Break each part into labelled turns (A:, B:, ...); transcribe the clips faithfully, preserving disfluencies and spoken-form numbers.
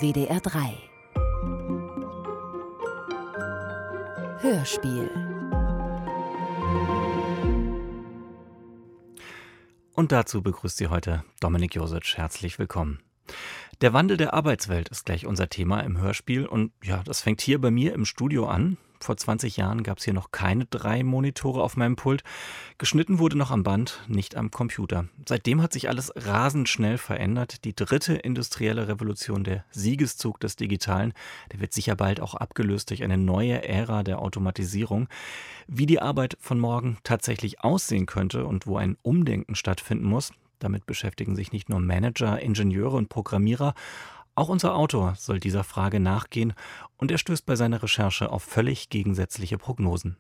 A: W D R drei. Hörspiel.
B: Und dazu begrüßt Sie heute Dominik Josic. Herzlich willkommen. Der Wandel der Arbeitswelt ist gleich unser Thema im Hörspiel. Und ja, das fängt hier bei mir im Studio an. Vor zwanzig Jahren gab es hier noch keine drei Monitore auf meinem Pult. Geschnitten wurde noch am Band, nicht am Computer. Seitdem hat sich alles rasend schnell verändert. Die dritte industrielle Revolution, der Siegeszug des Digitalen, der wird sicher bald auch abgelöst durch eine neue Ära der Automatisierung. Wie die Arbeit von morgen tatsächlich aussehen könnte und wo ein Umdenken stattfinden muss, damit beschäftigen sich nicht nur Manager, Ingenieure und Programmierer. Auch unser Autor soll dieser Frage nachgehen und er stößt bei seiner Recherche auf völlig gegensätzliche Prognosen.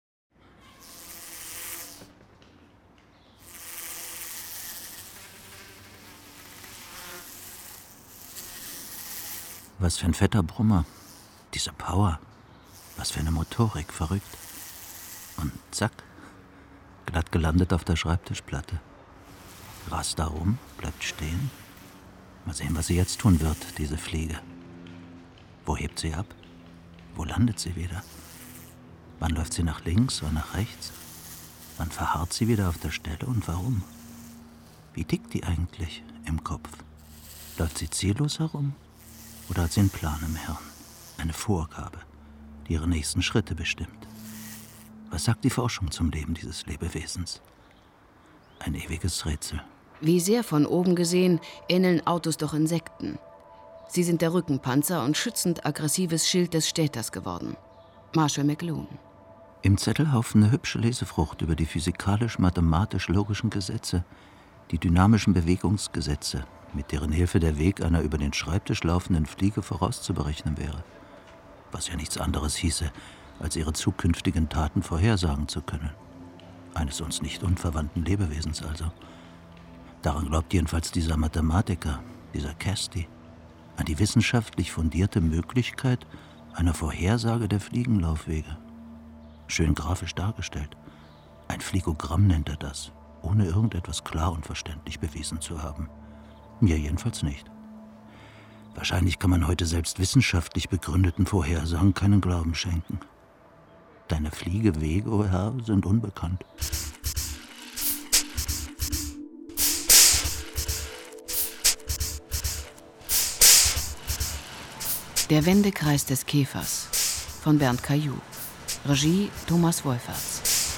C: Was für ein fetter Brummer. Diese Power. Was für eine Motorik, verrückt. Und zack, glatt gelandet auf der Schreibtischplatte. Rast da rum, bleibt stehen. Mal sehen, was sie jetzt tun wird, diese Fliege. Wo hebt sie ab? Wo landet sie wieder? Wann läuft sie nach links oder nach rechts? Wann verharrt sie wieder auf der Stelle und warum? Wie tickt die eigentlich im Kopf? Läuft sie ziellos herum? Oder hat sie einen Plan im Hirn? Eine Vorgabe, die ihre nächsten Schritte bestimmt? Was sagt die Forschung zum Leben dieses Lebewesens? Ein ewiges Rätsel.
D: Wie sehr von oben gesehen ähneln Autos doch Insekten. Sie sind der Rückenpanzer und schützend aggressives Schild des Städters geworden. Marshall McLuhan.
C: Im Zettelhaufen eine hübsche Lesefrucht über die physikalisch-mathematisch-logischen Gesetze, die dynamischen Bewegungsgesetze, mit deren Hilfe der Weg einer über den Schreibtisch laufenden Fliege vorauszuberechnen wäre. Was ja nichts anderes hieße, als ihre zukünftigen Taten vorhersagen zu können. Eines uns nicht unverwandten Lebewesens also. Daran glaubt jedenfalls dieser Mathematiker, dieser Casti, an die wissenschaftlich fundierte Möglichkeit einer Vorhersage der Fliegenlaufwege. Schön grafisch dargestellt. Ein Fligogramm nennt er das, ohne irgendetwas klar und verständlich bewiesen zu haben. Mir jedenfalls nicht. Wahrscheinlich kann man heute selbst wissenschaftlich begründeten Vorhersagen keinen Glauben schenken. Deine Fliegewege, o Herr, sind unbekannt.
D: Der Wendekreis des Käfers von Bernd Caillou. Regie Thomas Wolferts.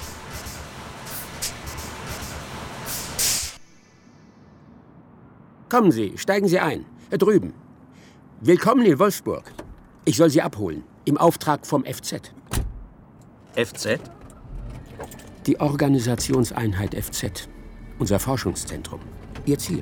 E: Kommen Sie, steigen Sie ein. Äh, drüben. Willkommen in Wolfsburg. Ich soll Sie abholen. Im Auftrag vom F Z.
C: F Z?
E: Die Organisationseinheit F Z. Unser Forschungszentrum. Ihr Ziel.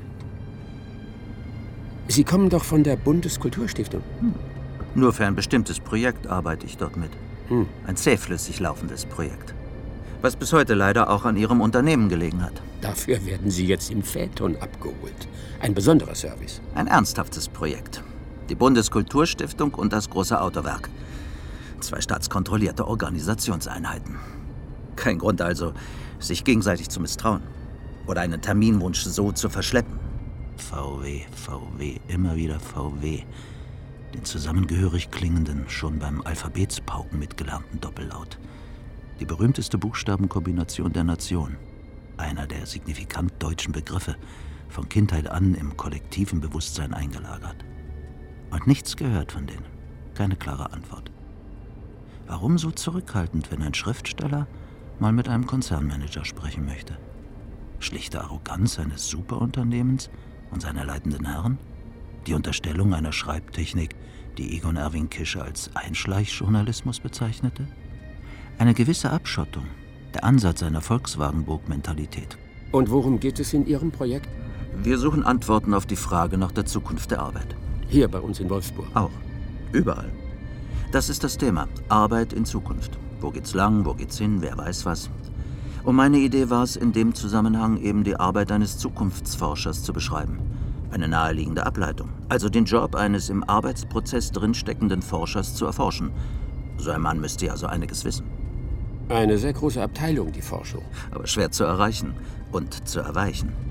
E: Sie kommen doch von der Bundeskulturstiftung.
C: Hm. Nur für ein bestimmtes Projekt arbeite ich dort mit.
E: Hm.
C: Ein zähflüssig laufendes Projekt. Was bis heute leider auch an Ihrem Unternehmen gelegen hat.
E: Dafür werden Sie jetzt im Phaeton abgeholt. Ein besonderer Service.
C: Ein ernsthaftes Projekt. Die Bundeskulturstiftung und das große Autowerk. Zwei staatskontrollierte Organisationseinheiten. Kein Grund also, sich gegenseitig zu misstrauen. Oder einen Terminwunsch so zu verschleppen. V W, V W, immer wieder V W. Den zusammengehörig klingenden, schon beim Alphabetspauken mitgelernten Doppellaut. Die berühmteste Buchstabenkombination der Nation. Einer der signifikant deutschen Begriffe, von Kindheit an im kollektiven Bewusstsein eingelagert. Und nichts gehört von denen. Keine klare Antwort. Warum so zurückhaltend, wenn ein Schriftsteller mal mit einem Konzernmanager sprechen möchte? Schlichte Arroganz eines Superunternehmens und seiner leitenden Herren? Die Unterstellung einer Schreibtechnik, die Egon Erwin Kisch als Einschleichjournalismus bezeichnete? Eine gewisse Abschottung, der Ansatz einer Volkswagenburg-Mentalität.
E: Und worum geht es in Ihrem Projekt?
C: Wir suchen Antworten auf die Frage nach der Zukunft der Arbeit.
E: Hier bei uns in Wolfsburg?
C: Auch. Überall. Das ist das Thema. Arbeit in Zukunft. Wo geht's lang, wo geht's hin, wer weiß was. Und meine Idee war es, in dem Zusammenhang eben die Arbeit eines Zukunftsforschers zu beschreiben. Eine naheliegende Ableitung. Also den Job eines im Arbeitsprozess drinsteckenden Forschers zu erforschen. So ein Mann müsste ja so einiges wissen.
E: Eine sehr große Abteilung, die Forschung.
C: Aber schwer zu erreichen und zu erweichen.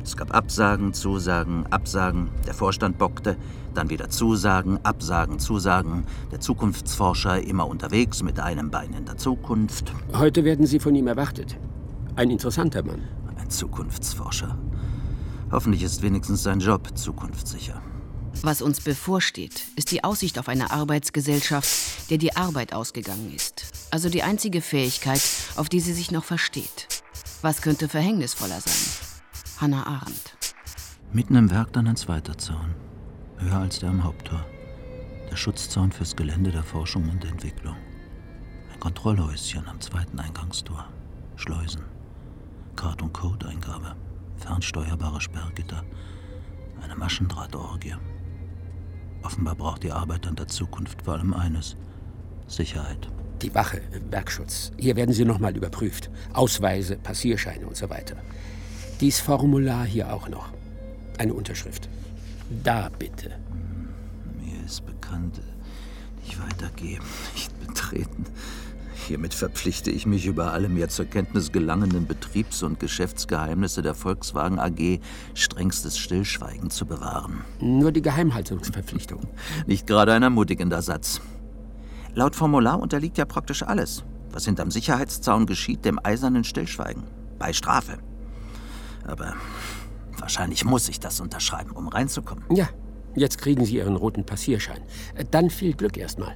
C: Es gab Absagen, Zusagen, Absagen. Der Vorstand bockte, dann wieder Zusagen, Absagen, Zusagen. Der Zukunftsforscher immer unterwegs mit einem Bein in der Zukunft.
E: Heute werden Sie von ihm erwartet. Ein interessanter Mann.
C: Ein Zukunftsforscher. Hoffentlich ist wenigstens sein Job zukunftssicher.
D: Was uns bevorsteht, ist die Aussicht auf eine Arbeitsgesellschaft, der die Arbeit ausgegangen ist. Also die einzige Fähigkeit, auf die sie sich noch versteht. Was könnte verhängnisvoller sein? Hannah Arendt.
C: Mitten im Werk dann ein zweiter Zaun. Höher als der am Haupttor. Der Schutzzaun fürs Gelände der Forschung und Entwicklung. Ein Kontrollhäuschen am zweiten Eingangstor. Schleusen. Card- und Code-Eingabe. Fernsteuerbare Sperrgitter. Eine Maschendrahtorgie. Offenbar braucht die Arbeit an der Zukunft vor allem eines: Sicherheit.
E: Die Wache, Werkschutz. Hier werden Sie nochmal überprüft. Ausweise, Passierscheine und so weiter. Dies Formular hier auch noch. Eine Unterschrift. Da bitte.
C: Mir ist bekannt, nicht weitergeben, nicht betreten. Hiermit verpflichte ich mich, über alle mir zur Kenntnis gelangenden Betriebs- und Geschäftsgeheimnisse der Volkswagen A G strengstes Stillschweigen zu bewahren.
E: Nur die Geheimhaltungsverpflichtung.
C: Nicht gerade ein ermutigender Satz. Laut Formular unterliegt ja praktisch alles, was hinterm Sicherheitszaun geschieht, dem eisernen Stillschweigen. Bei Strafe. Aber wahrscheinlich muss ich das unterschreiben, um reinzukommen.
E: Ja, jetzt kriegen Sie Ihren roten Passierschein. Dann viel Glück erstmal.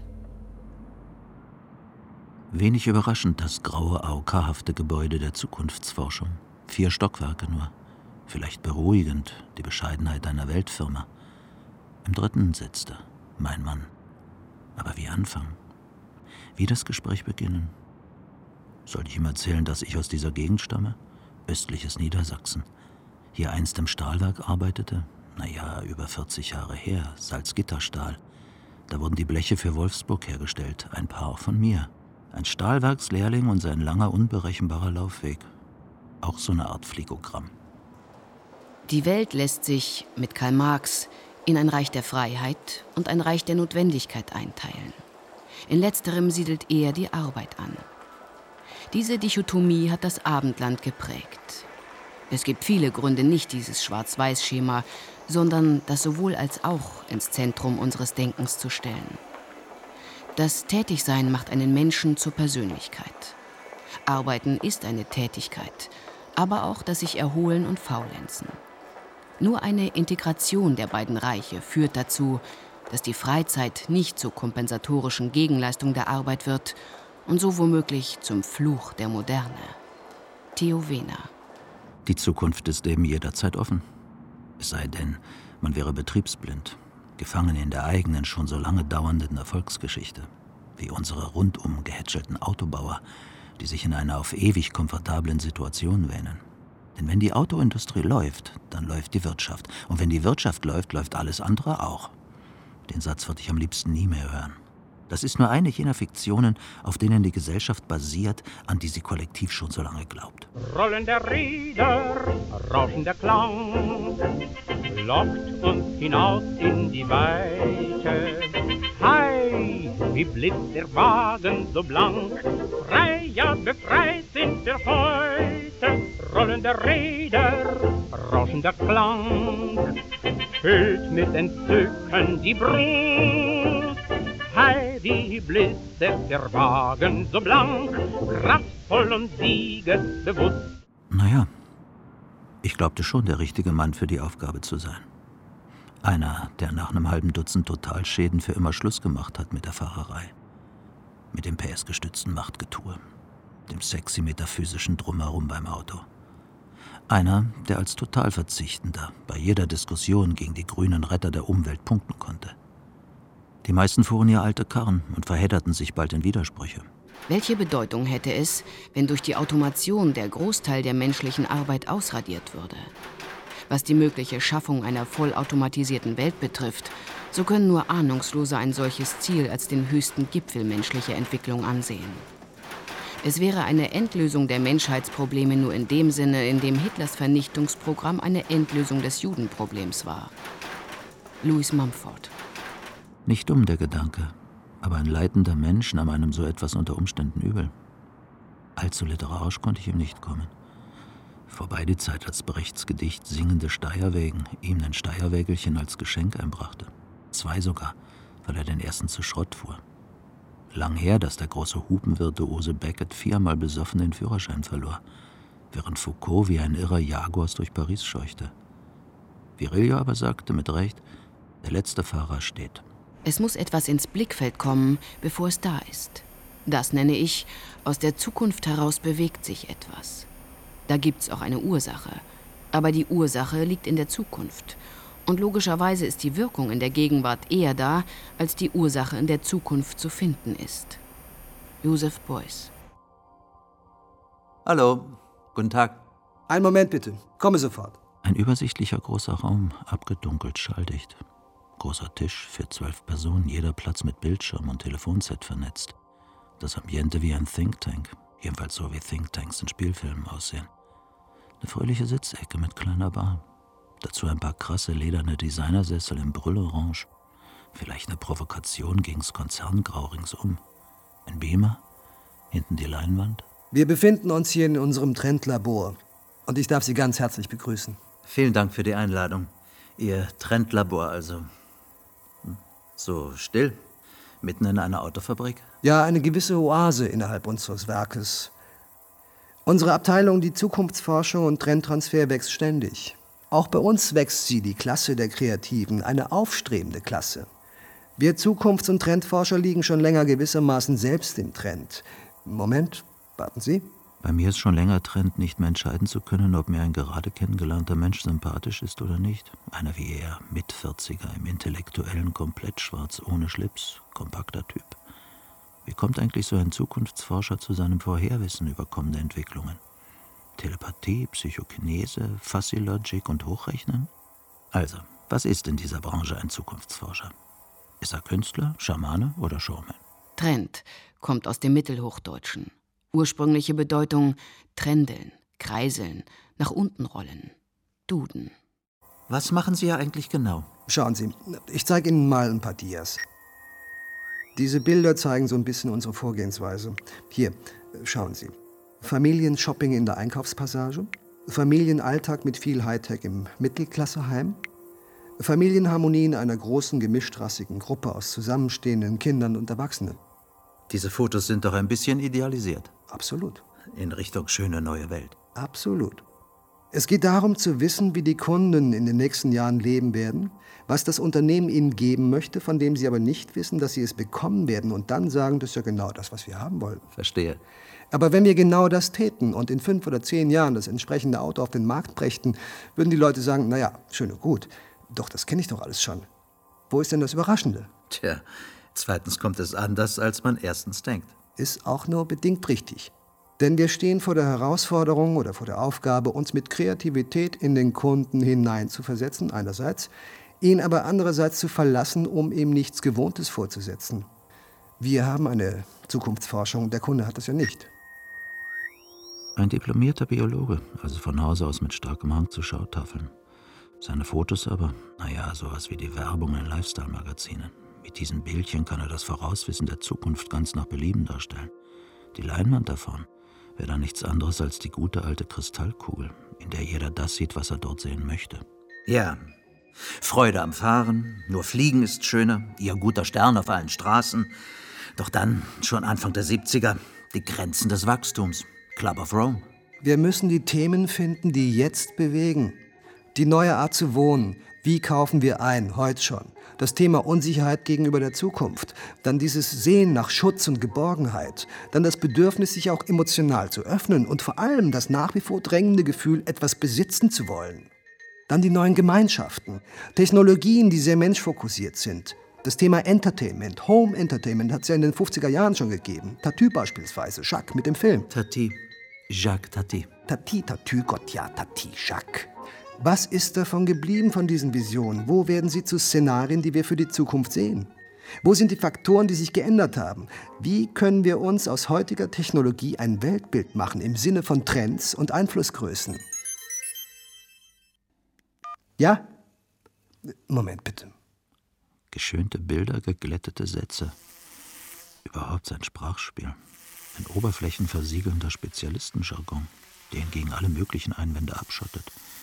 C: Wenig überraschend das graue A O K-hafte Gebäude der Zukunftsforschung. Vier Stockwerke nur. Vielleicht beruhigend, die Bescheidenheit einer Weltfirma. Im dritten sitzte mein Mann. Aber wie anfangen? Wie das Gespräch beginnen? Sollte ich ihm erzählen, dass ich aus dieser Gegend stamme? Östliches Niedersachsen. Hier einst im Stahlwerk arbeitete? Naja, über vierzig Jahre her. Salzgitterstahl. Da wurden die Bleche für Wolfsburg hergestellt. Ein paar auch von mir. Ein Stahlwerkslehrling und sein langer, unberechenbarer Laufweg. Auch so eine Art Fligogramm.
D: Die Welt lässt sich, mit Karl Marx, in ein Reich der Freiheit und ein Reich der Notwendigkeit einteilen. In letzterem siedelt eher die Arbeit an. Diese Dichotomie hat das Abendland geprägt. Es gibt viele Gründe, nicht dieses Schwarz-Weiß-Schema, sondern das sowohl als auch ins Zentrum unseres Denkens zu stellen. Das Tätigsein macht einen Menschen zur Persönlichkeit. Arbeiten ist eine Tätigkeit, aber auch das sich erholen und faulenzen. Nur eine Integration der beiden Reiche führt dazu, dass die Freizeit nicht zur kompensatorischen Gegenleistung der Arbeit wird und so womöglich zum Fluch der Moderne. Theo Wehner.
C: Die Zukunft ist eben jederzeit offen. Es sei denn, man wäre betriebsblind, gefangen in der eigenen, schon so lange dauernden Erfolgsgeschichte, wie unsere rundum gehätschelten Autobauer, die sich in einer auf ewig komfortablen Situation wähnen. Denn wenn die Autoindustrie läuft, dann läuft die Wirtschaft. Und wenn die Wirtschaft läuft, läuft alles andere auch. Den Satz würde ich am liebsten nie mehr hören. Das ist nur eine jener Fiktionen, auf denen die Gesellschaft basiert, an die sie kollektiv schon so lange glaubt.
A: Rollen der Räder, rauschender Klang, lockt uns hinaus in die Weite. Hei, wie blitzt der Wagen so blank, frei, ja befreit sind wir heute. Rollen der Räder, rauschender Klang, füllt mit Entzücken die Brust. Hei, wie blitzt der Wagen so blank, kraftvoll und siegesbewusst.
C: Naja, ich glaubte schon, der richtige Mann für die Aufgabe zu sein. Einer, der nach einem halben Dutzend Totalschäden für immer Schluss gemacht hat mit der Fahrerei. Mit dem P S-gestützten Machtgetue. Dem sexy metaphysischen Drumherum beim Auto. Einer, der als Totalverzichtender bei jeder Diskussion gegen die grünen Retter der Umwelt punkten konnte. Die meisten fuhren ja alte Karren und verhedderten sich bald in Widersprüche.
D: Welche Bedeutung hätte es, wenn durch die Automation der Großteil der menschlichen Arbeit ausradiert würde? Was die mögliche Schaffung einer vollautomatisierten Welt betrifft, so können nur Ahnungslose ein solches Ziel als den höchsten Gipfel menschlicher Entwicklung ansehen. Es wäre eine Endlösung der Menschheitsprobleme nur in dem Sinne, in dem Hitlers Vernichtungsprogramm eine Endlösung des Judenproblems war. Louis Mumford.
C: Nicht dumm, der Gedanke, aber ein leitender Mensch nahm einem so etwas unter Umständen übel. Allzu literarisch konnte ich ihm nicht kommen. Vorbei die Zeit, als Brechts Gedicht Singende Steierwägen ihm ein Steierwägelchen als Geschenk einbrachte. Zwei sogar, weil er den ersten zu Schrott fuhr. Lang her, dass der große Hupenvirtuose Beckett viermal besoffen den Führerschein verlor, während Foucault wie ein irrer Jaguars durch Paris scheuchte. Virilio aber sagte mit Recht, der letzte Fahrer steht.
D: Es muss etwas ins Blickfeld kommen, bevor es da ist. Das nenne ich, aus der Zukunft heraus bewegt sich etwas. Da gibt's auch eine Ursache. Aber die Ursache liegt in der Zukunft. Und logischerweise ist die Wirkung in der Gegenwart eher da, als die Ursache in der Zukunft zu finden ist. Joseph Beuys.
C: Hallo, guten Tag.
F: Einen Moment bitte, komme sofort.
C: Ein übersichtlicher großer Raum, abgedunkelt, schalldicht. Großer Tisch für zwölf Personen, jeder Platz mit Bildschirm und Telefonset vernetzt. Das Ambiente wie ein Think Tank, jedenfalls so wie Think Tanks in Spielfilmen aussehen. Eine fröhliche Sitzecke mit kleiner Bar. Dazu ein paar krasse lederne Designersessel in Brüllorange. Vielleicht eine Provokation gegen's Konzerngrau ringsum. Ein Beamer, hinten die Leinwand.
F: Wir befinden uns hier in unserem Trendlabor. Und ich darf Sie ganz herzlich begrüßen.
C: Vielen Dank für die Einladung. Ihr Trendlabor also. So still, mitten in einer Autofabrik?
F: Ja, eine gewisse Oase innerhalb unseres Werkes. Unsere Abteilung, die Zukunftsforschung und Trendtransfer, wächst ständig. Auch bei uns wächst sie, die Klasse der Kreativen, eine aufstrebende Klasse. Wir Zukunfts- und Trendforscher liegen schon länger gewissermaßen selbst im Trend. Moment, warten Sie.
C: Bei mir ist schon länger Trend, nicht mehr entscheiden zu können, ob mir ein gerade kennengelernter Mensch sympathisch ist oder nicht. Einer wie er, Mitvierziger, im Intellektuellen, komplett schwarz, ohne Schlips, kompakter Typ. Wie kommt eigentlich so ein Zukunftsforscher zu seinem Vorherwissen über kommende Entwicklungen? Telepathie, Psychokinese, Fuzzy Logic und Hochrechnen? Also, was ist in dieser Branche ein Zukunftsforscher? Ist er Künstler, Schamane oder Showman?
D: Trend kommt aus dem Mittelhochdeutschen. Ursprüngliche Bedeutung trendeln, kreiseln, nach unten rollen, duden.
C: Was machen Sie ja eigentlich genau?
F: Schauen Sie, ich zeige Ihnen mal ein paar Dias. Diese Bilder zeigen so ein bisschen unsere Vorgehensweise. Hier, schauen Sie. Familienshopping in der Einkaufspassage, Familienalltag mit viel Hightech im Mittelklasseheim, Familienharmonie in einer großen, gemischtrassigen Gruppe aus zusammenstehenden Kindern und Erwachsenen.
C: Diese Fotos sind doch ein bisschen idealisiert.
F: Absolut.
C: In Richtung schöne neue Welt.
F: Absolut. Es geht darum zu wissen, wie die Kunden in den nächsten Jahren leben werden, was das Unternehmen ihnen geben möchte, von dem sie aber nicht wissen, dass sie es bekommen werden und dann sagen, das ist ja genau das, was wir haben wollen.
C: Verstehe.
F: Aber wenn wir genau das täten und in fünf oder zehn Jahren das entsprechende Auto auf den Markt brächten, würden die Leute sagen, naja, schön und gut, doch, das kenne ich doch alles schon. Wo ist denn das Überraschende?
C: Tja, zweitens kommt es anders, als man erstens denkt.
F: Ist auch nur bedingt richtig. Denn wir stehen vor der Herausforderung oder vor der Aufgabe, uns mit Kreativität in den Kunden hineinzuversetzen, einerseits, ihn aber andererseits zu verlassen, um ihm nichts Gewohntes vorzusetzen. Wir haben eine Zukunftsforschung, der Kunde hat das ja nicht.
C: Ein diplomierter Biologe, also von Hause aus mit starkem Hang zu Schautafeln. Seine Fotos aber, naja, sowas wie die Werbung in Lifestyle-Magazinen. Mit diesen Bildchen kann er das Vorauswissen der Zukunft ganz nach Belieben darstellen. Die Leinwand davon wäre dann nichts anderes als die gute alte Kristallkugel, in der jeder das sieht, was er dort sehen möchte. Ja, Freude am Fahren, nur Fliegen ist schöner, ihr guter Stern auf allen Straßen. Doch dann, schon Anfang der siebziger, die Grenzen des Wachstums, Club of Rome.
F: Wir müssen die Themen finden, die jetzt bewegen. Die neue Art zu wohnen. Wie kaufen wir ein, heute schon? Das Thema Unsicherheit gegenüber der Zukunft. Dann dieses Sehen nach Schutz und Geborgenheit. Dann das Bedürfnis, sich auch emotional zu öffnen. Und vor allem das nach wie vor drängende Gefühl, etwas besitzen zu wollen. Dann die neuen Gemeinschaften. Technologien, die sehr menschfokussiert sind. Das Thema Entertainment, Home Entertainment hat es ja in den fünfziger Jahren schon gegeben. Tati beispielsweise, Jacques mit dem Film.
C: Tati, Jacques Tati.
F: Tati, Tati, Gott, ja, Tati, Jacques. Was ist davon geblieben von diesen Visionen? Wo werden sie zu Szenarien, die wir für die Zukunft sehen? Wo sind die Faktoren, die sich geändert haben? Wie können wir uns aus heutiger Technologie ein Weltbild machen im Sinne von Trends und Einflussgrößen? Ja? Moment bitte.
C: Geschönte Bilder, geglättete Sätze. Überhaupt sein Sprachspiel. Ein oberflächenversiegelnder Spezialistenjargon. den gegen alle möglichen Einwände abschottet.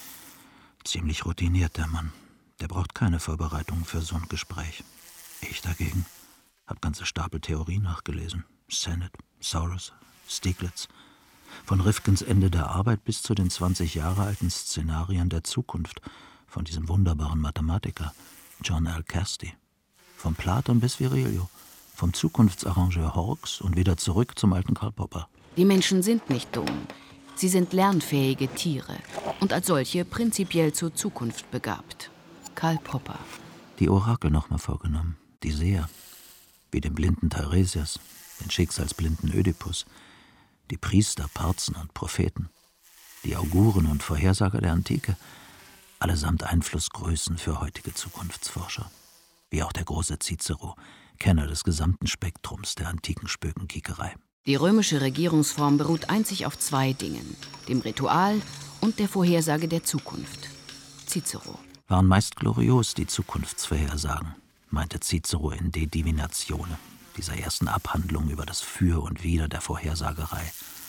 C: Ziemlich routiniert, der Mann. Der braucht keine Vorbereitung für so ein Gespräch. Ich dagegen hab ganze Stapel Theorie nachgelesen. Sennett, Soros, Stiglitz. Von Rifkins Ende der Arbeit bis zu den zwanzig Jahre alten Szenarien der Zukunft von diesem wunderbaren Mathematiker John L. Casty. Von Platon bis Virilio, vom Zukunftsarrangeur Hawkes und wieder zurück zum alten Karl Popper.
D: Die Menschen sind nicht dumm. Sie sind lernfähige Tiere und als solche prinzipiell zur Zukunft begabt. Karl Popper.
C: Die Orakel nochmal vorgenommen, die Seher, wie den blinden Teiresias, den schicksalsblinden Ödipus, die Priester, Parzen und Propheten, die Auguren und Vorhersager der Antike, allesamt Einflussgrößen für heutige Zukunftsforscher. Wie auch der große Cicero, Kenner des gesamten Spektrums der antiken Spökenkickerei.
D: Die römische Regierungsform beruht einzig auf zwei Dingen, dem Ritual und der Vorhersage der Zukunft. Cicero.
C: Waren meist glorios die Zukunftsvorhersagen, meinte Cicero in De Divinatione, dieser ersten Abhandlung über das Für und Wider der Vorhersagerei.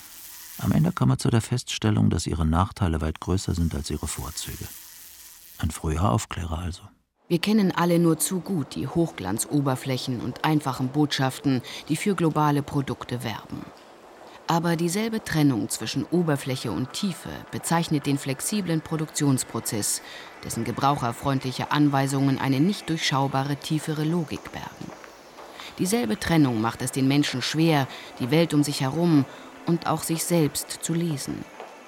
C: Am Ende kam er zu der Feststellung, dass ihre Nachteile weit größer sind als ihre Vorzüge. Ein früher Aufklärer also.
D: Wir kennen alle nur zu gut die Hochglanzoberflächen und einfachen Botschaften, die für globale Produkte werben. Aber dieselbe Trennung zwischen Oberfläche und Tiefe bezeichnet den flexiblen Produktionsprozess, dessen gebraucherfreundliche Anweisungen eine nicht durchschaubare tiefere Logik bergen. Dieselbe Trennung macht es den Menschen schwer, die Welt um sich herum und auch sich selbst zu lesen.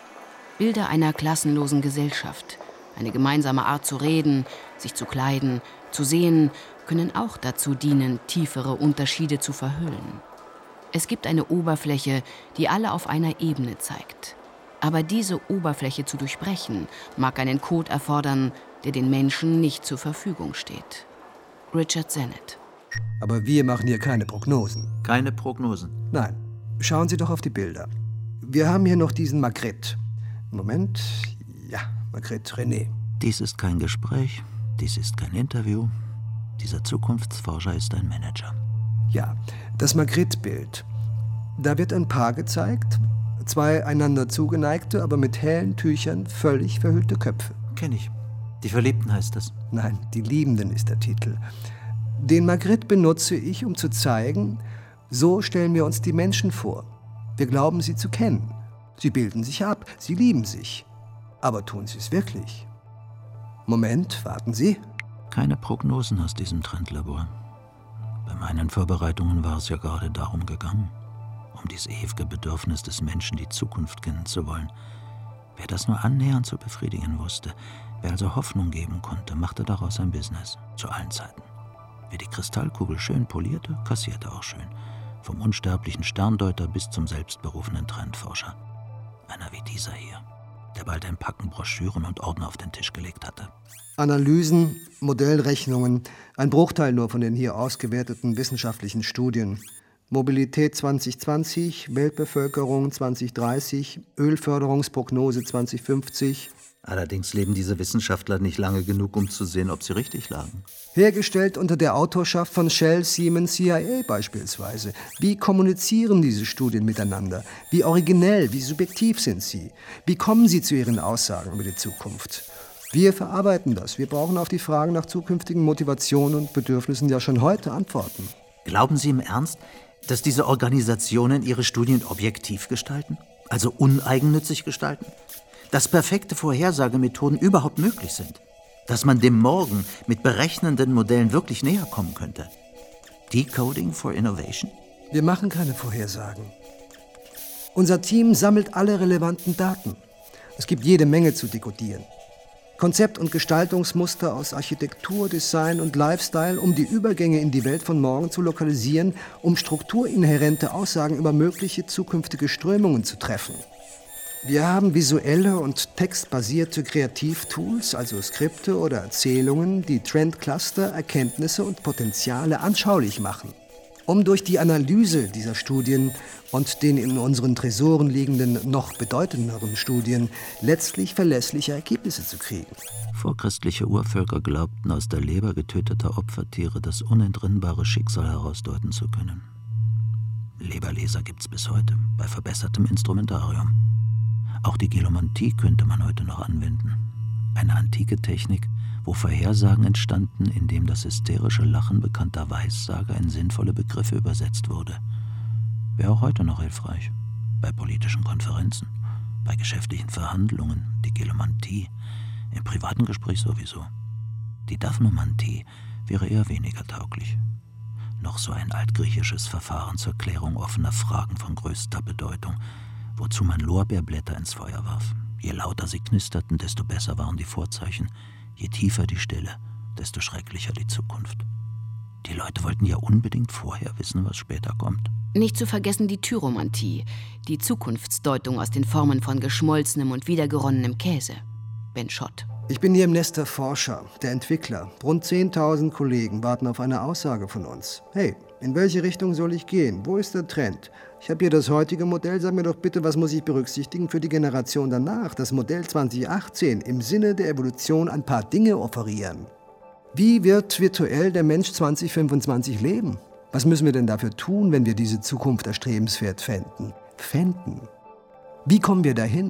D: Bilder einer klassenlosen Gesellschaft, eine gemeinsame Art zu reden, sich zu kleiden, zu sehen, können auch dazu dienen, tiefere Unterschiede zu verhüllen. Es gibt eine Oberfläche, die alle auf einer Ebene zeigt. Aber diese Oberfläche zu durchbrechen, mag einen Code erfordern, der den Menschen nicht zur Verfügung steht. Richard Sennett.
F: Aber wir machen hier keine Prognosen.
C: Keine Prognosen?
F: Nein. Schauen Sie doch auf die Bilder. Wir haben hier noch diesen Magritte. Moment. Ja, Magritte René.
C: Dies ist kein Gespräch, dies ist kein Interview. Dieser Zukunftsforscher ist ein Manager.
F: Ja, das Magritte-Bild. Da wird ein Paar gezeigt, zwei einander zugeneigte, aber mit hellen Tüchern völlig verhüllte Köpfe.
C: Kenn ich. Die Verliebten heißt das.
F: Nein, die Liebenden ist der Titel. Den Magritte benutze ich, um zu zeigen, so stellen wir uns die Menschen vor. Wir glauben, sie zu kennen. Sie bilden sich ab, sie lieben sich. Aber tun sie es wirklich? Moment, warten Sie.
C: Keine Prognosen aus diesem Trendlabor. Bei meinen Vorbereitungen war es ja gerade darum gegangen, um dieses ewige Bedürfnis des Menschen, die Zukunft kennen zu wollen. Wer das nur annähernd zu befriedigen wusste, wer also Hoffnung geben konnte, machte daraus ein Business, zu allen Zeiten. Wer die Kristallkugel schön polierte, kassierte auch schön. Vom unsterblichen Sterndeuter bis zum selbstberufenen Trendforscher. Einer wie dieser hier, der bald ein Packen Broschüren und Ordner auf den Tisch gelegt hatte.
F: Analysen, Modellrechnungen, ein Bruchteil nur von den hier ausgewerteten wissenschaftlichen Studien. Mobilität zwanzig zwanzig, Weltbevölkerung zwanzig dreißig, Ölförderungsprognose zwanzig fünfzig.
C: Allerdings leben diese Wissenschaftler nicht lange genug, um zu sehen, ob sie richtig lagen.
F: Hergestellt unter der Autorschaft von Shell, Siemens, C I A beispielsweise. Wie kommunizieren diese Studien miteinander? Wie originell, wie subjektiv sind sie? Wie kommen sie zu ihren Aussagen über die Zukunft? Wir verarbeiten das. Wir brauchen auf die Fragen nach zukünftigen Motivationen und Bedürfnissen ja schon heute Antworten.
C: Glauben Sie im Ernst, dass diese Organisationen ihre Studien objektiv gestalten? Also uneigennützig gestalten? Dass perfekte Vorhersagemethoden überhaupt möglich sind? Dass man dem Morgen mit berechnenden Modellen wirklich näher kommen könnte? Decoding for Innovation?
F: Wir machen keine Vorhersagen. Unser Team sammelt alle relevanten Daten. Es gibt jede Menge zu dekodieren. Konzept- und Gestaltungsmuster aus Architektur, Design und Lifestyle, um die Übergänge in die Welt von morgen zu lokalisieren, um strukturinhärente Aussagen über mögliche zukünftige Strömungen zu treffen. Wir haben visuelle und textbasierte Kreativtools, also Skripte oder Erzählungen, die Trendcluster, Erkenntnisse und Potenziale anschaulich machen. Um durch die Analyse dieser Studien und den in unseren Tresoren liegenden, noch bedeutenderen Studien letztlich verlässliche Ergebnisse zu kriegen.
C: Vorchristliche Urvölker glaubten, aus der Leber getöteter Opfertiere das unentrinnbare Schicksal herausdeuten zu können. Leberleser gibt's bis heute, bei verbessertem Instrumentarium. Auch die Gelomantie könnte man heute noch anwenden. Eine antike Technik, wo Vorhersagen entstanden, indem das hysterische Lachen bekannter Weissager in sinnvolle Begriffe übersetzt wurde. Wäre auch heute noch hilfreich. Bei politischen Konferenzen, bei geschäftlichen Verhandlungen, die Gelomantie, im privaten Gespräch sowieso. Die Daphnomantie wäre eher weniger tauglich. Noch so ein altgriechisches Verfahren zur Klärung offener Fragen von größter Bedeutung, wozu man Lorbeerblätter ins Feuer warf. Je lauter sie knisterten, desto besser waren die Vorzeichen. Je tiefer die Stille, desto schrecklicher die Zukunft. Die Leute wollten ja unbedingt vorher wissen, was später kommt.
D: Nicht zu vergessen die Tyromantie, die Zukunftsdeutung aus den Formen von geschmolzenem und wiedergeronnenem Käse. Ben Schott.
F: Ich bin hier im Nest der Forscher, der Entwickler. Rund zehntausend Kollegen warten auf eine Aussage von uns. Hey, in welche Richtung soll ich gehen? Wo ist der Trend? Ich habe hier das heutige Modell. Sag mir doch bitte, was muss ich berücksichtigen für die Generation danach? Das Modell zwanzig achtzehn, im Sinne der Evolution ein paar Dinge offerieren. Wie wird virtuell der Mensch zwanzig fünfundzwanzig leben? Was müssen wir denn dafür tun, wenn wir diese Zukunft erstrebenswert fänden? Fänden? Wie kommen wir dahin?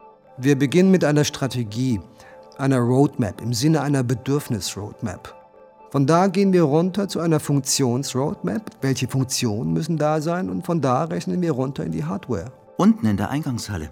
F: Wir beginnen mit einer Strategie, einer Roadmap im Sinne einer Bedürfnis-Roadmap. Von da gehen wir runter zu einer Funktions-Roadmap. Welche Funktionen müssen da sein? Und von da rechnen wir runter in die Hardware.
C: Unten in der Eingangshalle.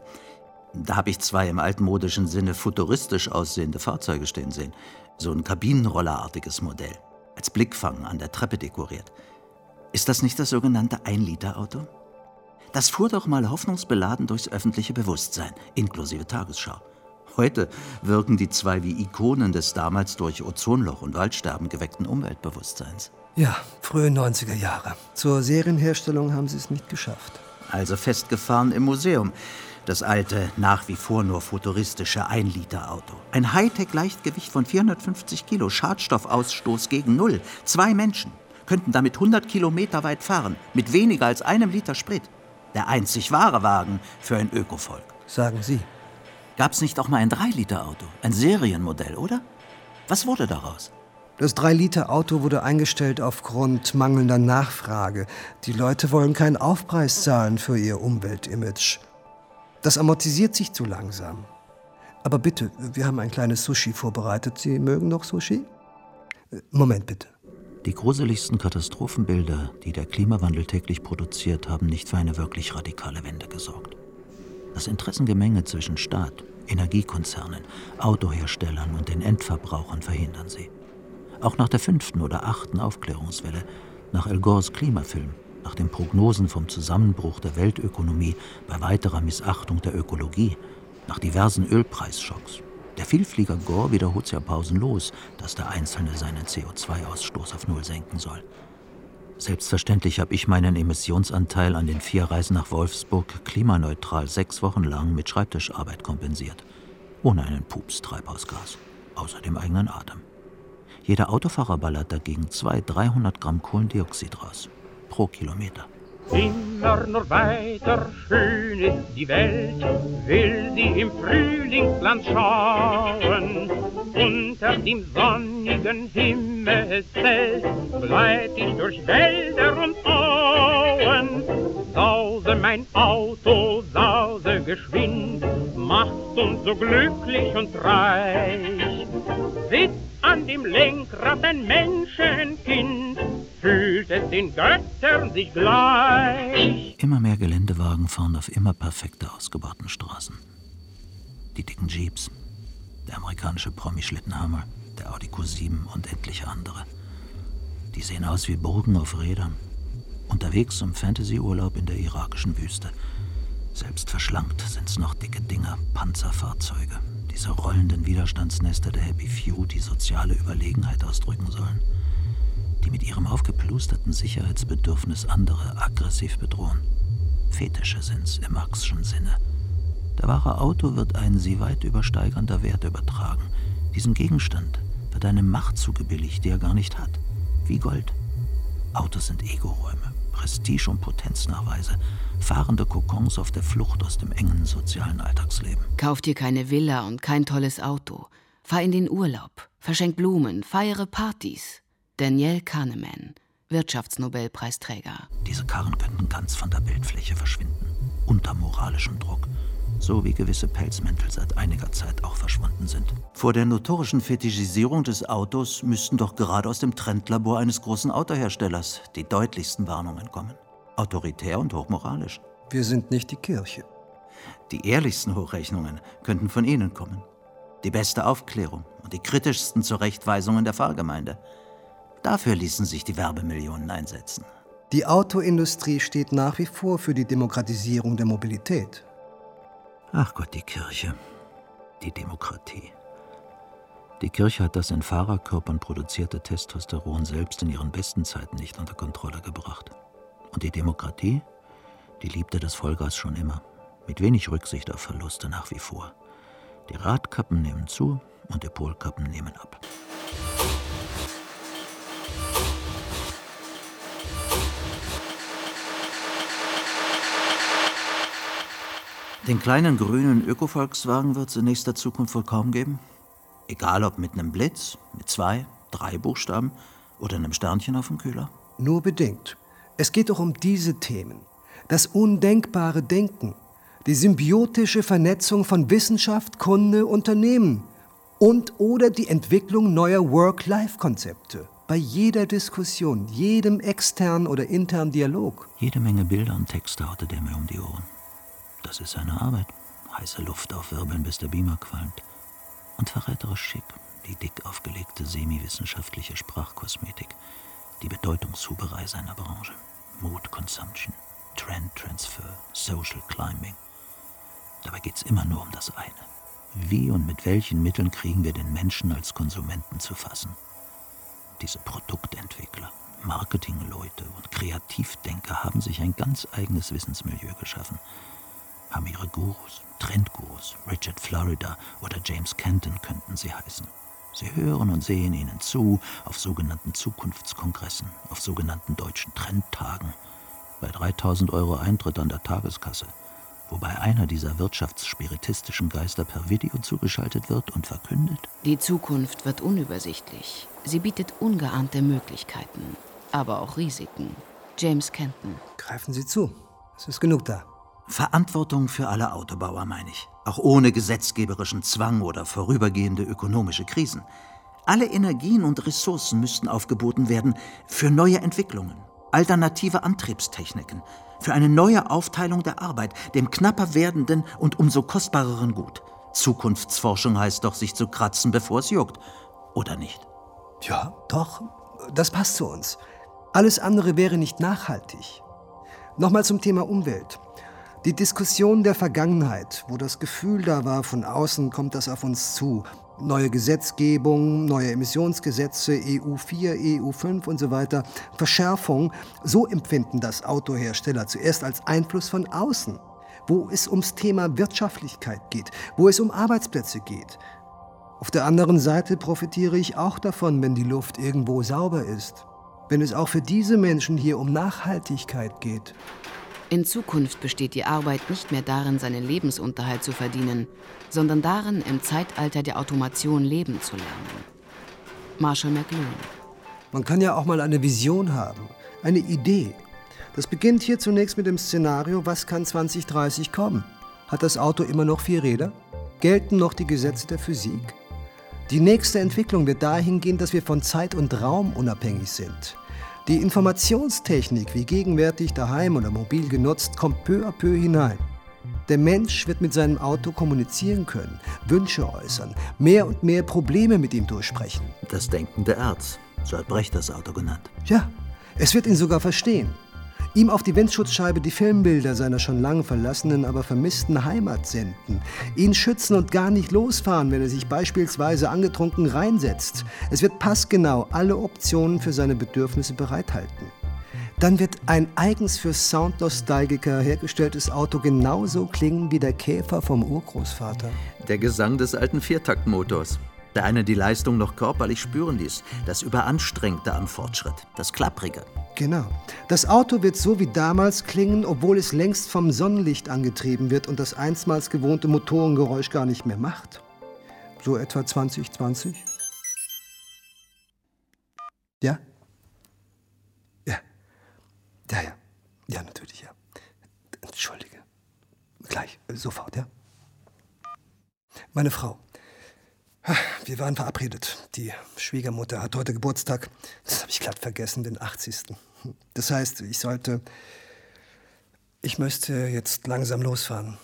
C: Da habe ich zwei im altmodischen Sinne futuristisch aussehende Fahrzeuge stehen sehen. So ein Kabinenrollerartiges Modell. Als Blickfang an der Treppe dekoriert. Ist das nicht das sogenannte ein-Liter-Auto? Das fuhr doch mal hoffnungsbeladen durchs öffentliche Bewusstsein, inklusive Tagesschau. Heute wirken die zwei wie Ikonen des damals durch Ozonloch und Waldsterben geweckten Umweltbewusstseins.
F: Ja, frühe neunziger Jahre. Zur Serienherstellung haben sie es nicht geschafft.
C: Also festgefahren im Museum. Das alte, nach wie vor nur futuristische ein-Liter-Auto. Ein Hightech-Leichtgewicht von vierhundertfünfzig Kilo, Schadstoffausstoß gegen Null. Zwei Menschen könnten damit hundert Kilometer weit fahren, mit weniger als einem Liter Sprit. Der einzig wahre Wagen für ein Ökovolk.
F: Sagen Sie.
C: Gab's nicht auch mal ein drei Liter Auto? Ein Serienmodell, oder? Was wurde daraus?
F: Das drei Liter Auto wurde eingestellt aufgrund mangelnder Nachfrage. Die Leute wollen keinen Aufpreis zahlen für ihr Umweltimage. Das amortisiert sich zu langsam. Aber bitte, wir haben ein kleines Sushi vorbereitet. Sie mögen noch Sushi? Moment bitte.
C: Die gruseligsten Katastrophenbilder, die der Klimawandel täglich produziert, haben nicht für eine wirklich radikale Wende gesorgt. Das Interessengemenge zwischen Staat, Energiekonzernen, Autoherstellern und den Endverbrauchern verhindern sie. Auch nach der fünften oder achten Aufklärungswelle, nach Al Gores Klimafilm, nach den Prognosen vom Zusammenbruch der Weltökonomie bei weiterer Missachtung der Ökologie, nach diversen Ölpreisschocks. Der Vielflieger Gore wiederholt ja pausenlos, dass der Einzelne seinen C O zwei Ausstoß auf Null senken soll. Selbstverständlich habe ich meinen Emissionsanteil an den vier Reisen nach Wolfsburg klimaneutral sechs Wochen lang mit Schreibtischarbeit kompensiert. Ohne einen Pups Treibhausgas, außer dem eigenen Atem. Jeder Autofahrer ballert dagegen zweihundert, dreihundert Gramm Kohlendioxid raus. Pro Kilometer.
A: Immer nur weiter schön ist die Welt, will sie im Frühlingsland schauen. Unter dem sonnigen Himmelszelt gleit ich durch Wälder und Auen. Sause mein Auto, sause geschwind, macht's uns so glücklich und reich. Sitzt an dem Lenkrad ein Menschenkind, fühlt es den Göttern sich gleich.
C: Immer mehr Geländewagen fahren auf immer perfekter ausgebauten Straßen. Die dicken Jeeps, der amerikanische Promi-Schlittenhammer, der Audi Q sieben und etliche andere. Die sehen aus wie Burgen auf Rädern. Unterwegs zum Fantasy-Urlaub in der irakischen Wüste. Selbst verschlankt sind's noch dicke Dinger, Panzerfahrzeuge. Diese rollenden Widerstandsnester der Happy Few, die soziale Überlegenheit ausdrücken sollen. Die mit ihrem aufgeplusterten Sicherheitsbedürfnis andere aggressiv bedrohen. Fetische sind's im Marxischen Sinne. Der wahre Auto wird ein sie weit übersteigernder Wert übertragen. Diesem Gegenstand wird eine Macht zugebilligt, die er gar nicht hat. Wie Gold. Autos sind Ego-Räume, Prestige- und Potenznachweise, fahrende Kokons auf der Flucht aus dem engen sozialen Alltagsleben.
D: Kauf dir keine Villa und kein tolles Auto. Fahr in den Urlaub, verschenk Blumen, feiere Partys. Daniel Kahneman, Wirtschaftsnobelpreisträger.
C: Diese Karren könnten ganz von der Bildfläche verschwinden, unter moralischem Druck. So wie gewisse Pelzmäntel seit einiger Zeit auch verschwunden sind. Vor der notorischen Fetischisierung des Autos müssten doch gerade aus dem Trendlabor eines großen Autoherstellers die deutlichsten Warnungen kommen. Autoritär und hochmoralisch.
F: Wir sind nicht die Kirche.
C: Die ehrlichsten Hochrechnungen könnten von Ihnen kommen. Die beste Aufklärung und die kritischsten Zurechtweisungen der Fahrgemeinde. Dafür ließen sich die Werbemillionen einsetzen.
F: Die Autoindustrie steht nach wie vor für die Demokratisierung der Mobilität.
C: Ach Gott, die Kirche. Die Demokratie. Die Kirche hat das in Fahrerkörpern produzierte Testosteron selbst in ihren besten Zeiten nicht unter Kontrolle gebracht. Und die Demokratie, die liebte das Vollgas schon immer. Mit wenig Rücksicht auf Verluste nach wie vor. Die Radkappen nehmen zu und die Polkappen nehmen ab. Den kleinen grünen Öko-Volkswagen wird es in nächster Zukunft wohl kaum geben. Egal ob mit einem Blitz, mit zwei, drei Buchstaben oder einem Sternchen auf dem Kühler.
F: Nur bedingt. Es geht doch um diese Themen. Das undenkbare Denken. Die symbiotische Vernetzung von Wissenschaft, Kunde, Unternehmen. Und oder die Entwicklung neuer Work-Life-Konzepte. Bei jeder Diskussion, jedem externen oder internen Dialog.
C: Jede Menge Bilder und Texte haute der mir um die Ohren. Das ist seine Arbeit. Heiße Luft aufwirbeln, bis der Beamer qualmt. Und verräterisch schick, die dick aufgelegte semi-wissenschaftliche Sprachkosmetik. Die Bedeutungshuberei seiner Branche. Mood Consumption, Trend Transfer, Social Climbing. Dabei geht's immer nur um das eine. Wie und mit welchen Mitteln kriegen wir den Menschen als Konsumenten zu fassen? Diese Produktentwickler, Marketingleute und Kreativdenker haben sich ein ganz eigenes Wissensmilieu geschaffen. Haben ihre Gurus, Trendgurus, Richard Florida oder James Kenton könnten sie heißen. Sie hören und sehen ihnen zu auf sogenannten Zukunftskongressen, auf sogenannten deutschen Trendtagen, bei dreitausend Euro Eintritt an der Tageskasse, wobei einer dieser wirtschaftsspiritistischen Geister per Video zugeschaltet wird und verkündet:
D: Die Zukunft wird unübersichtlich. Sie bietet ungeahnte Möglichkeiten, aber auch Risiken. James Kenton.
F: Greifen Sie zu. Es ist genug da.
C: Verantwortung für alle Autobauer, meine ich. Auch ohne gesetzgeberischen Zwang oder vorübergehende ökonomische Krisen. Alle Energien und Ressourcen müssten aufgeboten werden für neue Entwicklungen, alternative Antriebstechniken, für eine neue Aufteilung der Arbeit, dem knapper werdenden und umso kostbareren Gut. Zukunftsforschung heißt doch, sich zu kratzen, bevor es juckt. Oder nicht?
F: Ja, doch. Das passt zu uns. Alles andere wäre nicht nachhaltig. Nochmal zum Thema Umwelt. Die Diskussion der Vergangenheit, wo das Gefühl da war, von außen kommt das auf uns zu. Neue Gesetzgebung, neue Emissionsgesetze, E U vier, E U fünf und so weiter. Verschärfung, so empfinden das Autohersteller zuerst als Einfluss von außen. Wo es ums Thema Wirtschaftlichkeit geht, wo es um Arbeitsplätze geht. Auf der anderen Seite profitiere ich auch davon, wenn die Luft irgendwo sauber ist. Wenn es auch für diese Menschen hier um Nachhaltigkeit geht.
D: In Zukunft besteht die Arbeit nicht mehr darin, seinen Lebensunterhalt zu verdienen, sondern darin, im Zeitalter der Automation leben zu lernen. Marshall McLuhan.
F: Man kann ja auch mal eine Vision haben, eine Idee. Das beginnt hier zunächst mit dem Szenario, was kann zwanzig dreißig kommen? Hat das Auto immer noch vier Räder? Gelten noch die Gesetze der Physik? Die nächste Entwicklung wird dahin gehen, dass wir von Zeit und Raum unabhängig sind. Die Informationstechnik, wie gegenwärtig daheim oder mobil genutzt, kommt peu à peu hinein. Der Mensch wird mit seinem Auto kommunizieren können, Wünsche äußern, mehr und mehr Probleme mit ihm durchsprechen.
C: Das denkende Erz, so hat Brecht das Auto genannt.
F: Ja, es wird ihn sogar verstehen. Ihm auf die Windschutzscheibe die Filmbilder seiner schon lange verlassenen, aber vermissten Heimat senden. Ihn schützen und gar nicht losfahren, wenn er sich beispielsweise angetrunken reinsetzt. Es wird passgenau alle Optionen für seine Bedürfnisse bereithalten. Dann wird ein eigens für Soundnostalgiker hergestelltes Auto genauso klingen wie der Käfer vom Urgroßvater.
C: Der Gesang des alten Viertaktmotors, der eine die Leistung noch körperlich spüren ließ, das Überanstrengte am Fortschritt, das Klapprige.
F: Genau. Das Auto wird so wie damals klingen, obwohl es längst vom Sonnenlicht angetrieben wird und das einstmals gewohnte Motorengeräusch gar nicht mehr macht. So etwa zwanzig zwanzig? Ja? Ja. Ja, ja. Ja, natürlich, ja. Entschuldige. Gleich, sofort, ja? Meine Frau. Wir waren verabredet. Die Schwiegermutter hat heute Geburtstag. Das habe ich glatt vergessen, den achtzigsten Das heißt, ich sollte... Ich müsste jetzt langsam losfahren.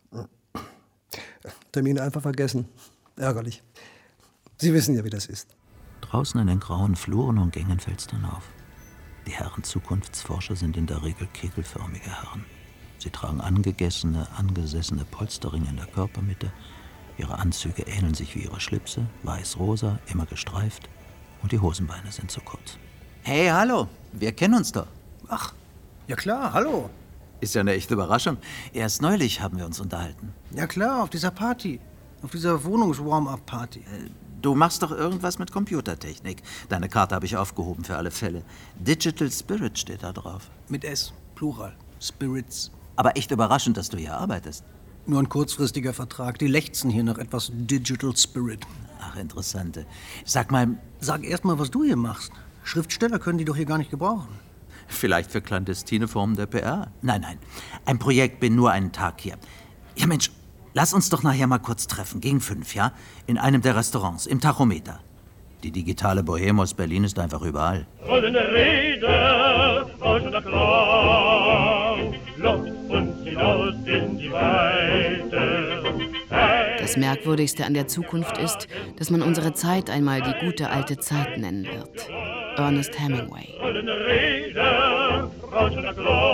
F: Termine einfach vergessen. Ärgerlich. Sie wissen ja, wie das ist.
C: Draußen in den grauen Fluren und Gängen fällt's dann auf. Die Herren Zukunftsforscher sind in der Regel kegelförmige Herren. Sie tragen angegessene, angesessene Polsterringe in der Körpermitte. Ihre Anzüge ähneln sich wie ihre Schlipse, weiß-rosa, immer gestreift. Und die Hosenbeine sind zu kurz. Hey, hallo, wir kennen uns doch.
G: Ach, ja klar, hallo.
C: Ist ja eine echte Überraschung. Erst neulich haben wir uns unterhalten.
G: Ja klar, auf dieser Party. Auf dieser Wohnungs-Warm-Up-Party.
C: Äh, du machst doch irgendwas mit Computertechnik. Deine Karte habe ich aufgehoben für alle Fälle. Digital Spirit steht da drauf.
G: Mit S, Plural. Spirits.
C: Aber echt überraschend, dass du hier arbeitest.
G: Nur ein kurzfristiger Vertrag. Die lechzen hier nach etwas Digital Spirit.
C: Ach, interessante. Sag mal...
G: Sag erst mal, was du hier machst. Schriftsteller können die doch hier gar nicht gebrauchen.
C: Vielleicht für clandestine Formen der P R? Nein, nein. Ein Projekt, bin nur einen Tag hier. Ja, Mensch, lass uns doch nachher mal kurz treffen. Gegen fünf, ja? In einem der Restaurants, im Tachometer. Die digitale Boheme aus Berlin ist einfach überall.
A: Rollende Rede, rauschender Klang, lockt uns hinaus in die Weite.
D: Das Merkwürdigste an der Zukunft ist, dass man unsere Zeit einmal die gute alte Zeit nennen wird. Ernest Hemingway.
A: Rollende Rede, rauschender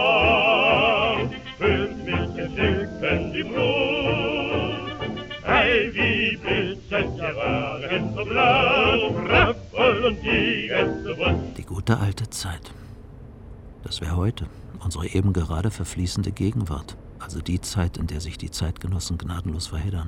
A: Klang, füllt mich entzückend die Brust. Hey, wie blitzend der Wagen so blau, kraftvoll und siegensbewusst.
C: Die gute alte Zeit. Das wäre heute, unsere eben gerade verfließende Gegenwart. Also die Zeit, in der sich die Zeitgenossen gnadenlos verheddern.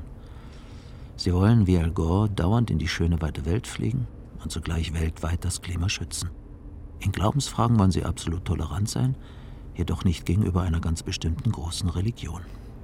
C: Sie wollen wie Al Gore dauernd in die schöne weite Welt fliegen und zugleich weltweit das Klima schützen. In Glaubensfragen wollen sie absolut tolerant sein, jedoch nicht gegenüber einer ganz bestimmten großen Religion.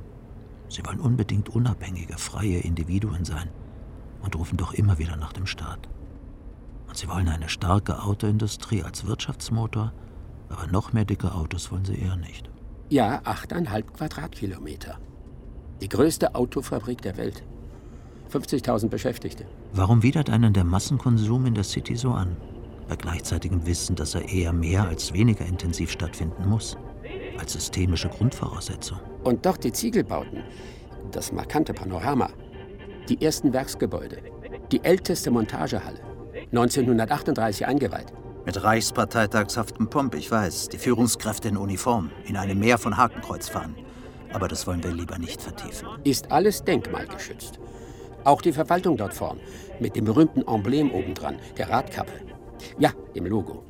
C: Sie wollen unbedingt unabhängige, freie Individuen sein und rufen doch immer wieder nach dem Staat. Und sie wollen eine starke Autoindustrie als Wirtschaftsmotor, aber noch mehr dicke Autos wollen sie eher nicht.
E: Ja, achteinhalb Quadratkilometer. Die größte Autofabrik der Welt. fünfzigtausend Beschäftigte.
C: Warum widert einen der Massenkonsum in der City so an? Bei gleichzeitigem Wissen, dass er eher mehr als weniger intensiv stattfinden muss. Als systemische Grundvoraussetzung.
E: Und doch die Ziegelbauten, das markante Panorama, die ersten Werksgebäude, die älteste Montagehalle, neunzehnhundertachtunddreißig eingeweiht.
C: Mit reichsparteitagshaftem Pomp, ich weiß, die Führungskräfte in Uniform, in einem Meer von Hakenkreuzfahnen. Aber das wollen wir lieber nicht vertiefen.
E: Ist alles denkmalgeschützt. Auch die Verwaltung dort vorn, mit dem berühmten Emblem obendran, der Radkappe. Ja, dem Logo.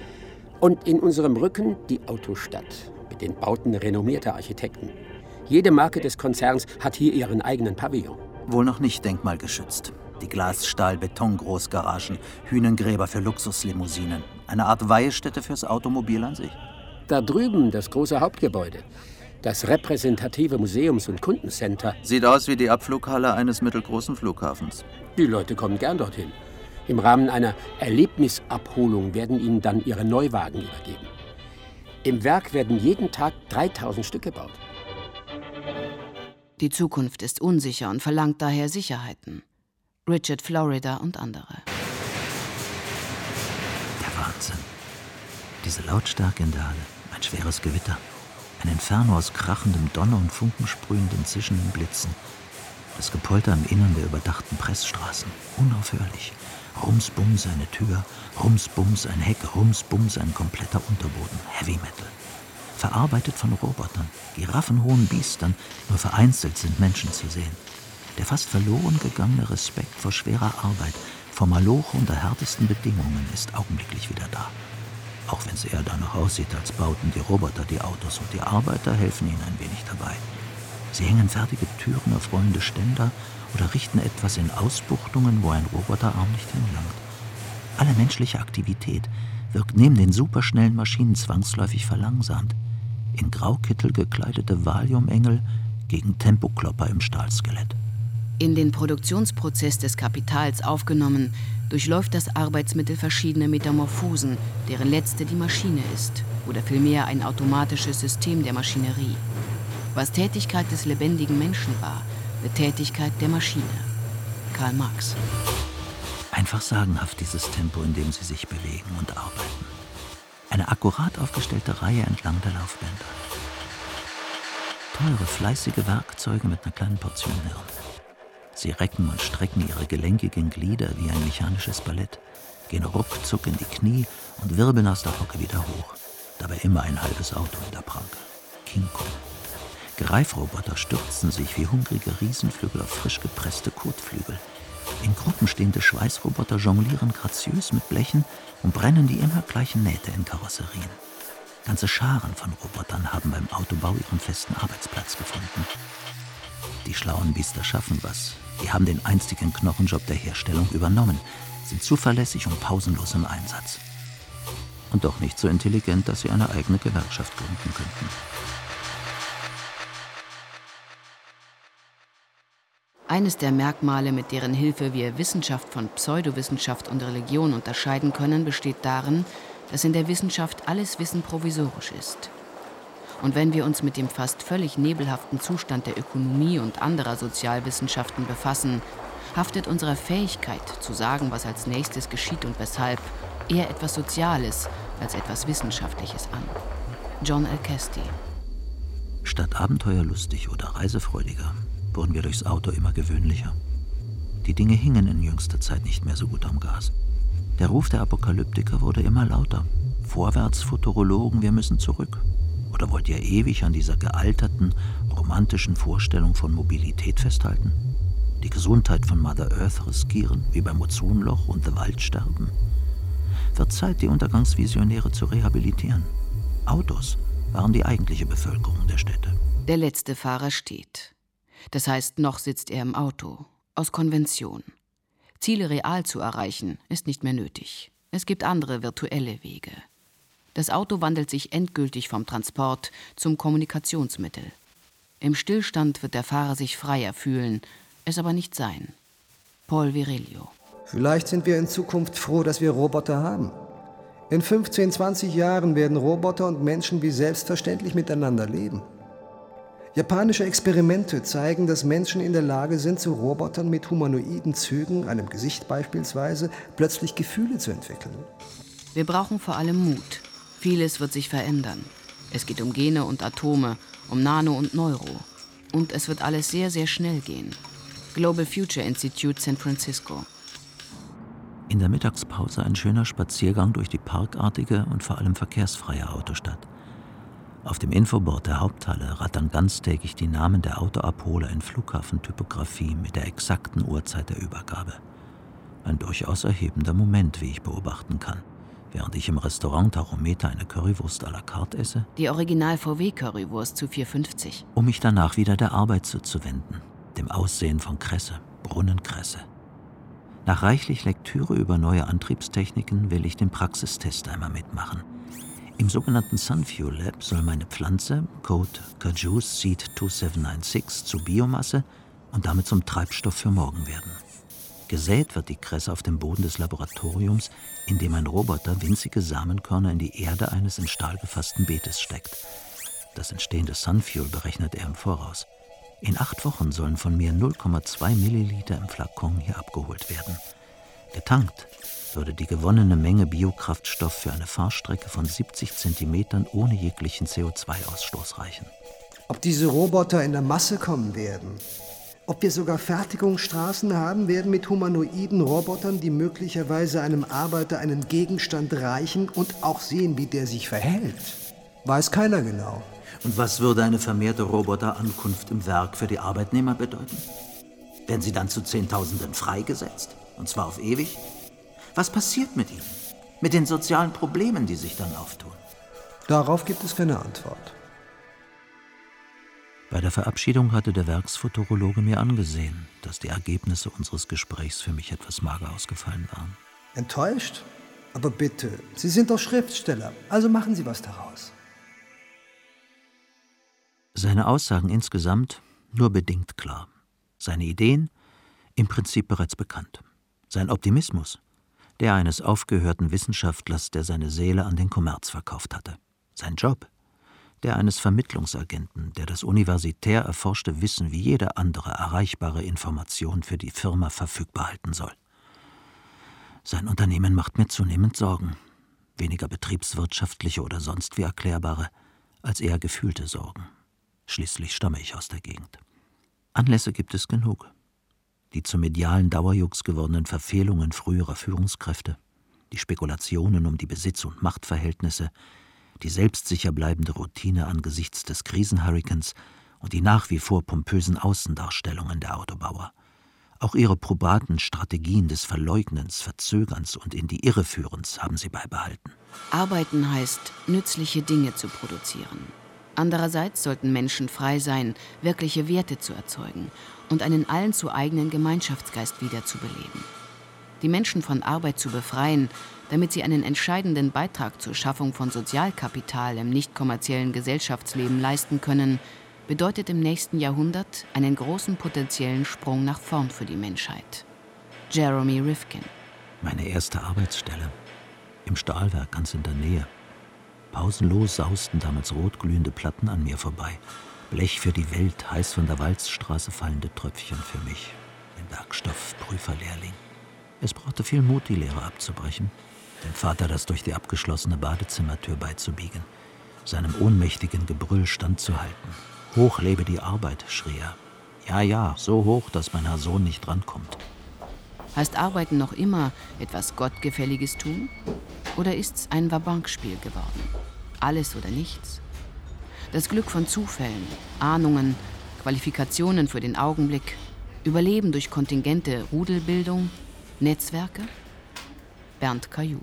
E: Und in unserem Rücken die Autostadt, mit den Bauten renommierter Architekten. Jede Marke des Konzerns hat hier ihren eigenen Pavillon.
C: Wohl noch nicht denkmalgeschützt. Die Glas-Stahl-Beton-Großgaragen, Hünengräber für Luxuslimousinen. Eine Art Weihestätte fürs Automobil an sich.
E: Da drüben das große Hauptgebäude. Das repräsentative Museums- und Kundencenter.
C: Sieht aus wie die Abflughalle eines mittelgroßen Flughafens.
E: Die Leute kommen gern dorthin. Im Rahmen einer Erlebnisabholung werden ihnen dann ihre Neuwagen übergeben. Im Werk werden jeden Tag dreitausend Stück gebaut.
D: Die Zukunft ist unsicher und verlangt daher Sicherheiten. Richard Florida und andere.
C: Der Wahnsinn. Diese Lautstärke in der Halle, ein schweres Gewitter. Ein Inferno aus krachendem Donner und funkensprühenden, zischenden Blitzen. Das Gepolter im Innern der überdachten Pressstraßen. Unaufhörlich. Rums-Bums eine Tür, Rums-Bums ein Heck, Rums-Bums ein kompletter Unterboden. Heavy Metal. Verarbeitet von Robotern, giraffenhohen Biestern, nur vereinzelt sind Menschen zu sehen. Der fast verloren gegangene Respekt vor schwerer Arbeit, vor Maloche unter härtesten Bedingungen ist augenblicklich wieder da. Auch wenn es eher danach aussieht, als bauten die Roboter die Autos und die Arbeiter helfen ihnen ein wenig dabei. Sie hängen fertige Türen auf rollende Ständer oder richten etwas in Ausbuchtungen, wo ein Roboterarm nicht hinlangt. Alle menschliche Aktivität wirkt neben den superschnellen Maschinen zwangsläufig verlangsamt. In Graukittel gekleidete Valiumengel gegen Tempoklopper im Stahlskelett.
D: In den Produktionsprozess des Kapitals aufgenommen, durchläuft das Arbeitsmittel verschiedene Metamorphosen, deren letzte die Maschine ist oder vielmehr ein automatisches System der Maschinerie. Was Tätigkeit des lebendigen Menschen war, wird Tätigkeit der Maschine. Karl Marx.
C: Einfach sagenhaft dieses Tempo, in dem sie sich bewegen und arbeiten. Eine akkurat aufgestellte Reihe entlang der Laufbänder. Teure, fleißige Werkzeuge mit einer kleinen Portion Hirn. Sie recken und strecken ihre gelenkigen Glieder wie ein mechanisches Ballett, gehen ruckzuck in die Knie und wirbeln aus der Hocke wieder hoch. Dabei immer ein halbes Auto in der Pranke. King Kong. Greifroboter stürzen sich wie hungrige Riesenvögel auf frisch gepresste Kotflügel. In Gruppen stehende Schweißroboter jonglieren graziös mit Blechen und brennen die immer gleichen Nähte in Karosserien. Ganze Scharen von Robotern haben beim Autobau ihren festen Arbeitsplatz gefunden. Die schlauen Biester schaffen was. Die haben den einstigen Knochenjob der Herstellung übernommen, sind zuverlässig und pausenlos im Einsatz. Und doch nicht so intelligent, dass sie eine eigene Gewerkschaft gründen könnten.
D: Eines der Merkmale, mit deren Hilfe wir Wissenschaft von Pseudowissenschaft und Religion unterscheiden können, besteht darin, dass in der Wissenschaft alles Wissen provisorisch ist. Und wenn wir uns mit dem fast völlig nebelhaften Zustand der Ökonomie und anderer Sozialwissenschaften befassen, haftet unserer Fähigkeit, zu sagen, was als nächstes geschieht und weshalb, eher etwas Soziales als etwas Wissenschaftliches an. John L. Casty.
C: Statt abenteuerlustig oder reisefreudiger wurden wir durchs Auto immer gewöhnlicher. Die Dinge hingen in jüngster Zeit nicht mehr so gut am Gas. Der Ruf der Apokalyptiker wurde immer lauter. Vorwärts, Futurologen, wir müssen zurück. Oder wollt ihr ewig an dieser gealterten, romantischen Vorstellung von Mobilität festhalten? Die Gesundheit von Mother Earth riskieren, wie beim Ozonloch und der Waldsterben? Wird Zeit, die Untergangsvisionäre zu rehabilitieren. Autos waren die eigentliche Bevölkerung der Städte.
D: Der letzte Fahrer steht. Das heißt, noch sitzt er im Auto. Aus Konvention. Ziele real zu erreichen, ist nicht mehr nötig. Es gibt andere virtuelle Wege. Das Auto wandelt sich endgültig vom Transport zum Kommunikationsmittel. Im Stillstand wird der Fahrer sich freier fühlen, es aber nicht sein. Paul Virilio.
F: Vielleicht sind wir in Zukunft froh, dass wir Roboter haben. In fünfzehn, zwanzig Jahren werden Roboter und Menschen wie selbstverständlich miteinander leben. Japanische Experimente zeigen, dass Menschen in der Lage sind, zu Robotern mit humanoiden Zügen, einem Gesicht beispielsweise, plötzlich Gefühle zu entwickeln.
D: Wir brauchen vor allem Mut. Vieles wird sich verändern. Es geht um Gene und Atome, um Nano und Neuro. Und es wird alles sehr, sehr schnell gehen. Global Future Institute San Francisco.
C: In der Mittagspause ein schöner Spaziergang durch die parkartige und vor allem verkehrsfreie Autostadt. Auf dem Infoboard der Haupthalle rattern ganztägig die Namen der Autoabholer in Flughafentypografie mit der exakten Uhrzeit der Übergabe. Ein durchaus erhebender Moment, wie ich beobachten kann, während ich im Restaurant Tachometer eine Currywurst à la carte esse.
D: Die Original-V W-Currywurst zu vier fünfzig.
C: Um mich danach wieder der Arbeit zuzuwenden, dem Aussehen von Kresse, Brunnenkresse. Nach reichlich Lektüre über neue Antriebstechniken will ich den Praxistest einmal mitmachen. Im sogenannten Sunfuel Lab soll meine Pflanze, Code Cajus Seed zwei sieben neun sechs, zu Biomasse und damit zum Treibstoff für morgen werden. Gesät wird die Kresse auf dem Boden des Laboratoriums, in dem ein Roboter winzige Samenkörner in die Erde eines in Stahl gefassten Beetes steckt. Das entstehende Sunfuel berechnet er im Voraus. In acht Wochen sollen von mir null Komma zwei Milliliter im Flakon hier abgeholt werden. Getankt würde die gewonnene Menge Biokraftstoff für eine Fahrstrecke von siebzig Zentimetern ohne jeglichen C O zwei Ausstoß reichen.
F: Ob diese Roboter in der Masse kommen werden, ob wir sogar Fertigungsstraßen haben werden mit humanoiden Robotern, die möglicherweise einem Arbeiter einen Gegenstand reichen und auch sehen, wie der sich verhält, weiß keiner genau.
C: Und was würde eine vermehrte Roboterankunft im Werk für die Arbeitnehmer bedeuten? Werden sie dann zu Zehntausenden freigesetzt? Und zwar auf ewig? Was passiert mit ihnen? Mit den sozialen Problemen, die sich dann auftun?
F: Darauf gibt es keine Antwort.
C: Bei der Verabschiedung hatte der Werksfuturologe mir angesehen, dass die Ergebnisse unseres Gesprächs für mich etwas mager ausgefallen waren.
F: Enttäuscht? Aber bitte, Sie sind doch Schriftsteller, also machen Sie was daraus.
C: Seine Aussagen insgesamt nur bedingt klar. Seine Ideen im Prinzip bereits bekannt. Sein Optimismus, der eines aufgehörten Wissenschaftlers, der seine Seele an den Kommerz verkauft hatte. Sein Job, Der eines Vermittlungsagenten, der das universitär erforschte Wissen wie jede andere erreichbare Information für die Firma verfügbar halten soll. Sein Unternehmen macht mir zunehmend Sorgen. Weniger betriebswirtschaftliche oder sonst wie erklärbare, als eher gefühlte Sorgen. Schließlich stamme ich aus der Gegend. Anlässe gibt es genug. Die zu medialen Dauerjux gewordenen Verfehlungen früherer Führungskräfte, die Spekulationen um die Besitz- und Machtverhältnisse, die selbstsicher bleibende Routine angesichts des Krisenhurrikans und die nach wie vor pompösen Außendarstellungen der Autobauer. Auch ihre probaten Strategien des Verleugnens, Verzögerns und in die Irre führens haben sie beibehalten.
D: Arbeiten heißt, nützliche Dinge zu produzieren. Andererseits sollten Menschen frei sein, wirkliche Werte zu erzeugen und einen allen zu eigenen Gemeinschaftsgeist wiederzubeleben. Die Menschen von Arbeit zu befreien, damit sie einen entscheidenden Beitrag zur Schaffung von Sozialkapital im nicht kommerziellen Gesellschaftsleben leisten können, bedeutet im nächsten Jahrhundert einen großen potenziellen Sprung nach vorn für die Menschheit. Jeremy Rifkin.
C: Meine erste Arbeitsstelle. Im Stahlwerk ganz in der Nähe. Pausenlos sausten damals rotglühende Platten an mir vorbei. Blech für die Welt, heiß von der Walzstraße fallende Tröpfchen für mich. Ein Werkstoffprüferlehrling. Es brauchte viel Mut, die Lehre abzubrechen, dem Vater das durch die abgeschlossene Badezimmertür beizubiegen, seinem ohnmächtigen Gebrüll standzuhalten. Hoch lebe die Arbeit, schrie er. Ja, ja, so hoch, dass mein Herr Sohn nicht drankommt.
D: Heißt Arbeiten noch immer etwas Gottgefälliges tun? Oder ist's ein Wabankspiel geworden? Alles oder nichts? Das Glück von Zufällen, Ahnungen, Qualifikationen für den Augenblick, Überleben durch kontingente Rudelbildung, Netzwerke? Bernd Caillou.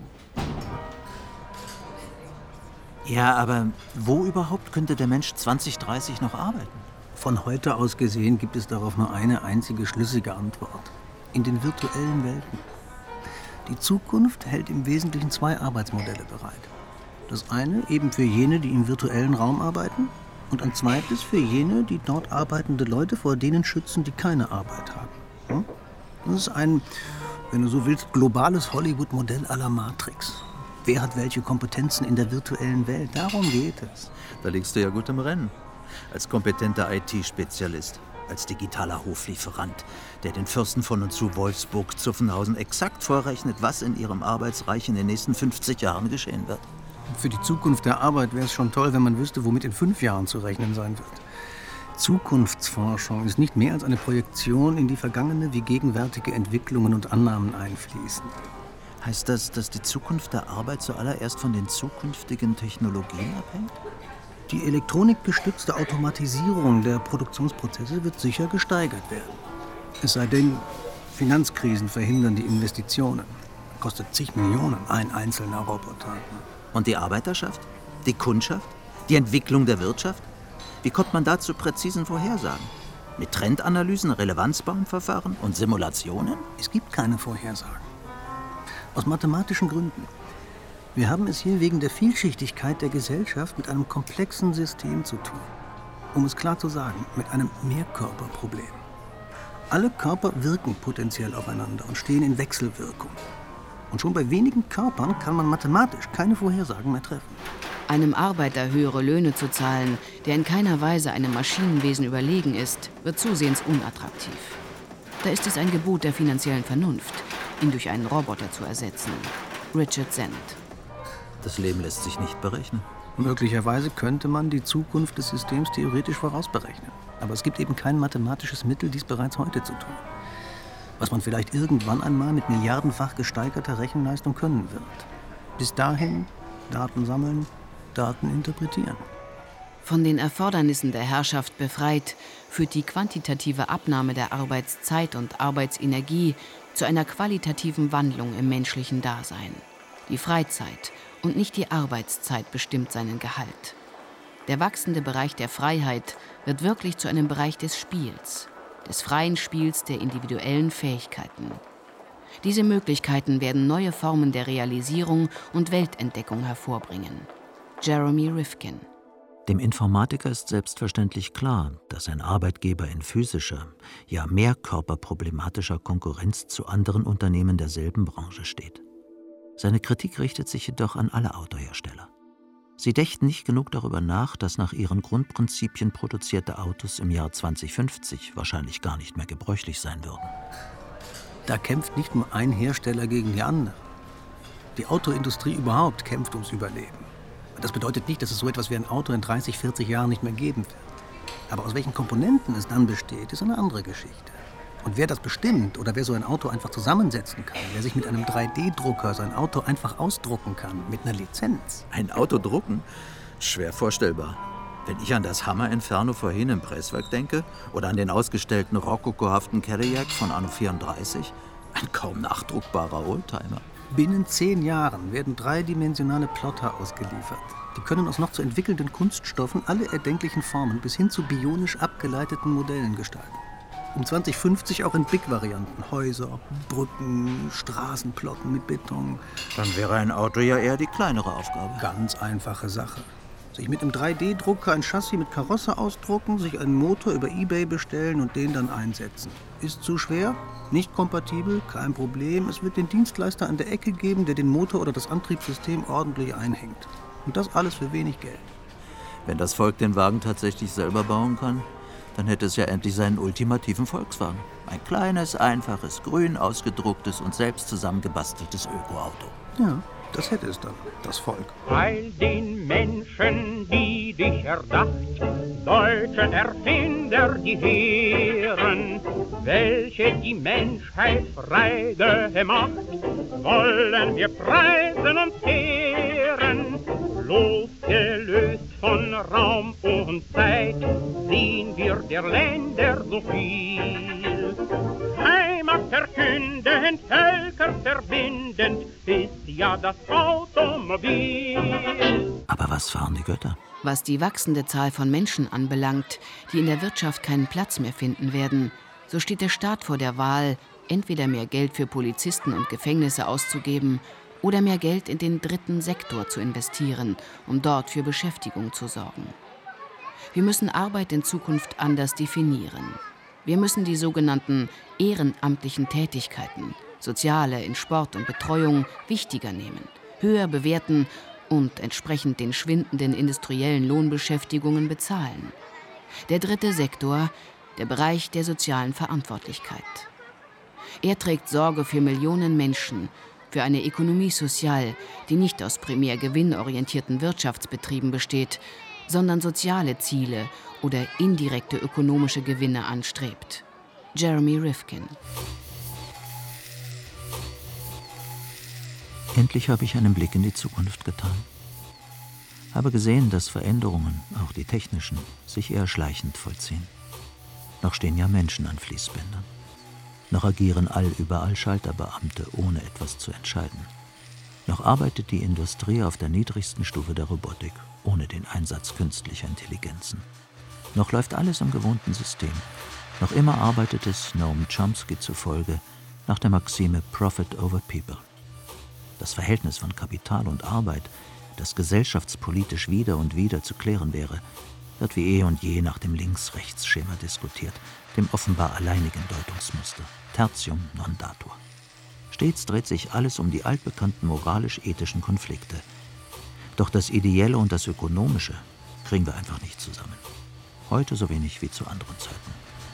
C: Ja, aber wo überhaupt könnte der Mensch zwanzig dreißig noch arbeiten?
G: Von heute aus gesehen gibt es darauf nur eine einzige schlüssige Antwort. In den virtuellen Welten. Die Zukunft hält im Wesentlichen zwei Arbeitsmodelle bereit. Das eine eben für jene, die im virtuellen Raum arbeiten, und ein zweites für jene, die dort arbeitende Leute vor denen schützen, die keine Arbeit haben. Das ist ein, wenn du so willst, globales Hollywood-Modell à la Matrix. Wer hat welche Kompetenzen in der virtuellen Welt? Darum geht es.
C: Da liegst du ja gut im Rennen. Als kompetenter I T-Spezialist, als digitaler Hoflieferant, der den Fürsten von und zu Wolfsburg, Zuffenhausen exakt vorrechnet, was in ihrem Arbeitsreich in den nächsten fünfzig Jahren geschehen wird.
G: Für die Zukunft der Arbeit wäre es schon toll, wenn man wüsste, womit in fünf Jahren zu rechnen sein wird. Zukunftsforschung ist nicht mehr als eine Projektion in die vergangene wie gegenwärtige Entwicklungen und Annahmen einfließen.
C: Heißt das, dass die Zukunft der Arbeit zuallererst von den zukünftigen Technologien abhängt?
G: Die elektronikgestützte Automatisierung der Produktionsprozesse wird sicher gesteigert werden. Es sei denn, Finanzkrisen verhindern die Investitionen. Kostet zig Millionen ein einzelner Roboter.
C: Und die Arbeiterschaft? Die Kundschaft? Die Entwicklung der Wirtschaft? Wie kommt man da zu präzisen Vorhersagen? Mit Trendanalysen, Relevanzbaumverfahren und Simulationen?
G: Es gibt keine Vorhersagen. Aus mathematischen Gründen. Wir haben es hier wegen der Vielschichtigkeit der Gesellschaft mit einem komplexen System zu tun. Um es klar zu sagen, mit einem Mehrkörperproblem. Alle Körper wirken potenziell aufeinander und stehen in Wechselwirkung. Und schon bei wenigen Körpern kann man mathematisch keine Vorhersagen mehr treffen.
D: Einem Arbeiter höhere Löhne zu zahlen, der in keiner Weise einem Maschinenwesen überlegen ist, wird zusehends unattraktiv. Da ist es ein Gebot der finanziellen Vernunft, ihn durch einen Roboter zu ersetzen. Richard Zendt.
C: Das Leben lässt sich nicht berechnen.
G: Möglicherweise könnte man die Zukunft des Systems theoretisch vorausberechnen. Aber es gibt eben kein mathematisches Mittel, dies bereits heute zu tun. Was man vielleicht irgendwann einmal mit milliardenfach gesteigerter Rechenleistung können wird. Bis dahin Daten sammeln, Daten interpretieren.
D: Von den Erfordernissen der Herrschaft befreit, führt die quantitative Abnahme der Arbeitszeit und Arbeitsenergie zu einer qualitativen Wandlung im menschlichen Dasein. Die Freizeit und nicht die Arbeitszeit bestimmt seinen Gehalt. Der wachsende Bereich der Freiheit wird wirklich zu einem Bereich des Spiels, des freien Spiels der individuellen Fähigkeiten. Diese Möglichkeiten werden neue Formen der Realisierung und Weltentdeckung hervorbringen. Jeremy Rifkin.
C: Dem Informatiker ist selbstverständlich klar, dass ein Arbeitgeber in physischer, ja mehrkörperproblematischer Konkurrenz zu anderen Unternehmen derselben Branche steht. Seine Kritik richtet sich jedoch an alle Autohersteller. Sie dächten nicht genug darüber nach, dass nach ihren Grundprinzipien produzierte Autos im Jahr zweitausendfünfzig wahrscheinlich gar nicht mehr gebräuchlich sein würden.
G: Da kämpft nicht nur ein Hersteller gegen die andere. Die Autoindustrie überhaupt kämpft ums Überleben. Das bedeutet nicht, dass es so etwas wie ein Auto in dreißig, vierzig Jahren nicht mehr geben wird. Aber aus welchen Komponenten es dann besteht, ist eine andere Geschichte. Und wer das bestimmt oder wer so ein Auto einfach zusammensetzen kann, wer sich mit einem drei D Drucker sein Auto einfach ausdrucken kann, mit einer Lizenz.
C: Ein Auto drucken? Schwer vorstellbar. Wenn ich an das Hammer Inferno vorhin im Presswerk denke oder an den ausgestellten rokokohaften Cadillac von Anno vierunddreißig, ein kaum nachdruckbarer Oldtimer.
G: Binnen zehn Jahren werden dreidimensionale Plotter ausgeliefert. Die können aus noch zu entwickelnden Kunststoffen alle erdenklichen Formen bis hin zu bionisch abgeleiteten Modellen gestalten. Um zwanzig fünfzig auch in Big-Varianten. Häuser, Brücken, Straßenplotten mit Beton.
C: Dann wäre ein Auto ja eher die kleinere Aufgabe.
G: Ganz einfache Sache. Sich mit einem drei D Drucker ein Chassis mit Karosse ausdrucken, sich einen Motor über eBay bestellen und den dann einsetzen. Ist zu schwer? Nicht kompatibel? Kein Problem. Es wird den Dienstleister an der Ecke geben, der den Motor oder das Antriebssystem ordentlich einhängt. Und das alles für wenig Geld.
C: Wenn das Volk den Wagen tatsächlich selber bauen kann, dann hätte es ja endlich seinen ultimativen Volkswagen. Ein kleines, einfaches, grün ausgedrucktes und selbst zusammengebasteltes Ökoauto.
G: Ja, das hätte es dann, das Volk.
A: All den Menschen, die dich erdacht, deutschen Erfinder, die Herren, welche die Menschheit frei gemacht, wollen wir preisen und ehren. Losgelöst von Raum und Zeit sehen wir der Länder so viel. Heimat verkündend, Völker verbindend ist ja das Automobil.
C: Aber was fahren die Götter?
D: Was die wachsende Zahl von Menschen anbelangt, die in der Wirtschaft keinen Platz mehr finden werden, so steht der Staat vor der Wahl, entweder mehr Geld für Polizisten und Gefängnisse auszugeben oder mehr Geld in den dritten Sektor zu investieren, um dort für Beschäftigung zu sorgen. Wir müssen Arbeit in Zukunft anders definieren. Wir müssen die sogenannten ehrenamtlichen Tätigkeiten, soziale in Sport und Betreuung, wichtiger nehmen, höher bewerten und entsprechend den schwindenden industriellen Lohnbeschäftigungen bezahlen. Der dritte Sektor, der Bereich der sozialen Verantwortlichkeit. Er trägt Sorge für Millionen Menschen, für eine Ökonomie sociale, die nicht aus primär gewinnorientierten Wirtschaftsbetrieben besteht, sondern soziale Ziele oder indirekte ökonomische Gewinne anstrebt. Jeremy Rifkin.
C: Endlich habe ich einen Blick in die Zukunft getan. Habe gesehen, dass Veränderungen, auch die technischen, sich eher schleichend vollziehen. Noch stehen ja Menschen an Fließbändern. Noch agieren allüberall Schalterbeamte, ohne etwas zu entscheiden. Noch arbeitet die Industrie auf der niedrigsten Stufe der Robotik, ohne den Einsatz künstlicher Intelligenzen. Noch läuft alles im gewohnten System. Noch immer arbeitet es, Noam Chomsky zufolge, nach der Maxime Profit over People. Das Verhältnis von Kapital und Arbeit, das gesellschaftspolitisch wieder und wieder zu klären wäre, wird wie eh und je nach dem Links-Rechts-Schema diskutiert, dem offenbar alleinigen Deutungsmuster, Tertium non datur. Stets dreht sich alles um die altbekannten moralisch-ethischen Konflikte. Doch das Ideelle und das Ökonomische kriegen wir einfach nicht zusammen. Heute so wenig wie zu anderen Zeiten.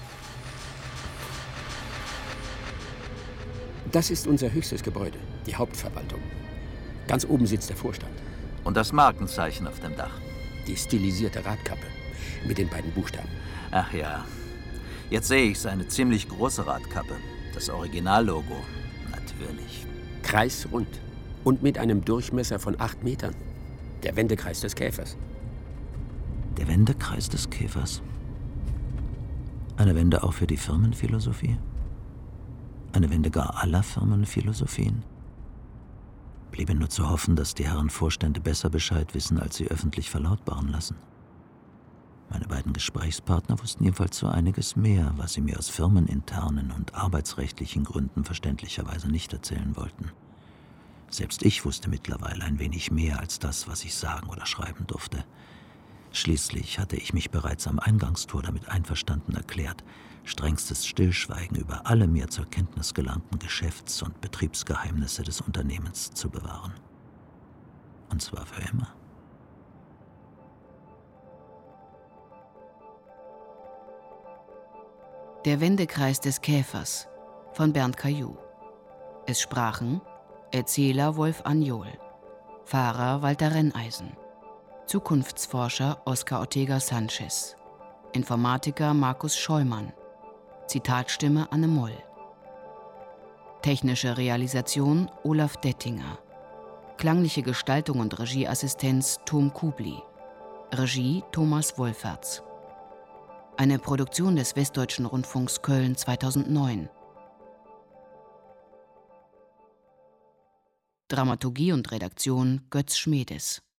E: Das ist unser höchstes Gebäude, die Hauptverwaltung. Ganz oben sitzt der Vorstand.
C: Und das Markenzeichen auf dem Dach.
E: Die stilisierte Radkappe mit den beiden Buchstaben.
C: Ach ja, jetzt sehe ich seine ziemlich große Radkappe. Das Originallogo, natürlich.
E: Kreisrund und mit einem Durchmesser von acht Metern. Der Wendekreis des Käfers.
C: Der Wendekreis des Käfers. Eine Wende auch für die Firmenphilosophie? Eine Wende gar aller Firmenphilosophien? Bliebe nur zu hoffen, dass die Herren Vorstände besser Bescheid wissen, als sie öffentlich verlautbaren lassen. Meine beiden Gesprächspartner wussten jedenfalls so einiges mehr, was sie mir aus firmeninternen und arbeitsrechtlichen Gründen verständlicherweise nicht erzählen wollten. Selbst ich wusste mittlerweile ein wenig mehr als das, was ich sagen oder schreiben durfte. Schließlich hatte ich mich bereits am Eingangstor damit einverstanden erklärt, strengstes Stillschweigen über alle mir zur Kenntnis gelangten Geschäfts- und Betriebsgeheimnisse des Unternehmens zu bewahren. Und zwar für immer.
D: Der Wendekreis des Käfers von Bernd Caillou. Es sprachen Erzähler Wolf Anjol, Fahrer Walter Renneisen, Zukunftsforscher Oscar Ortega Sanchez, Informatiker Markus Scheumann, Zitatstimme Anne Moll. Technische Realisation Olaf Dettinger. Klangliche Gestaltung und Regieassistenz Tom Kubli. Regie Thomas Wolferts. Eine Produktion des Westdeutschen Rundfunks Köln zweitausendneun. Dramaturgie und Redaktion Götz Schmedes.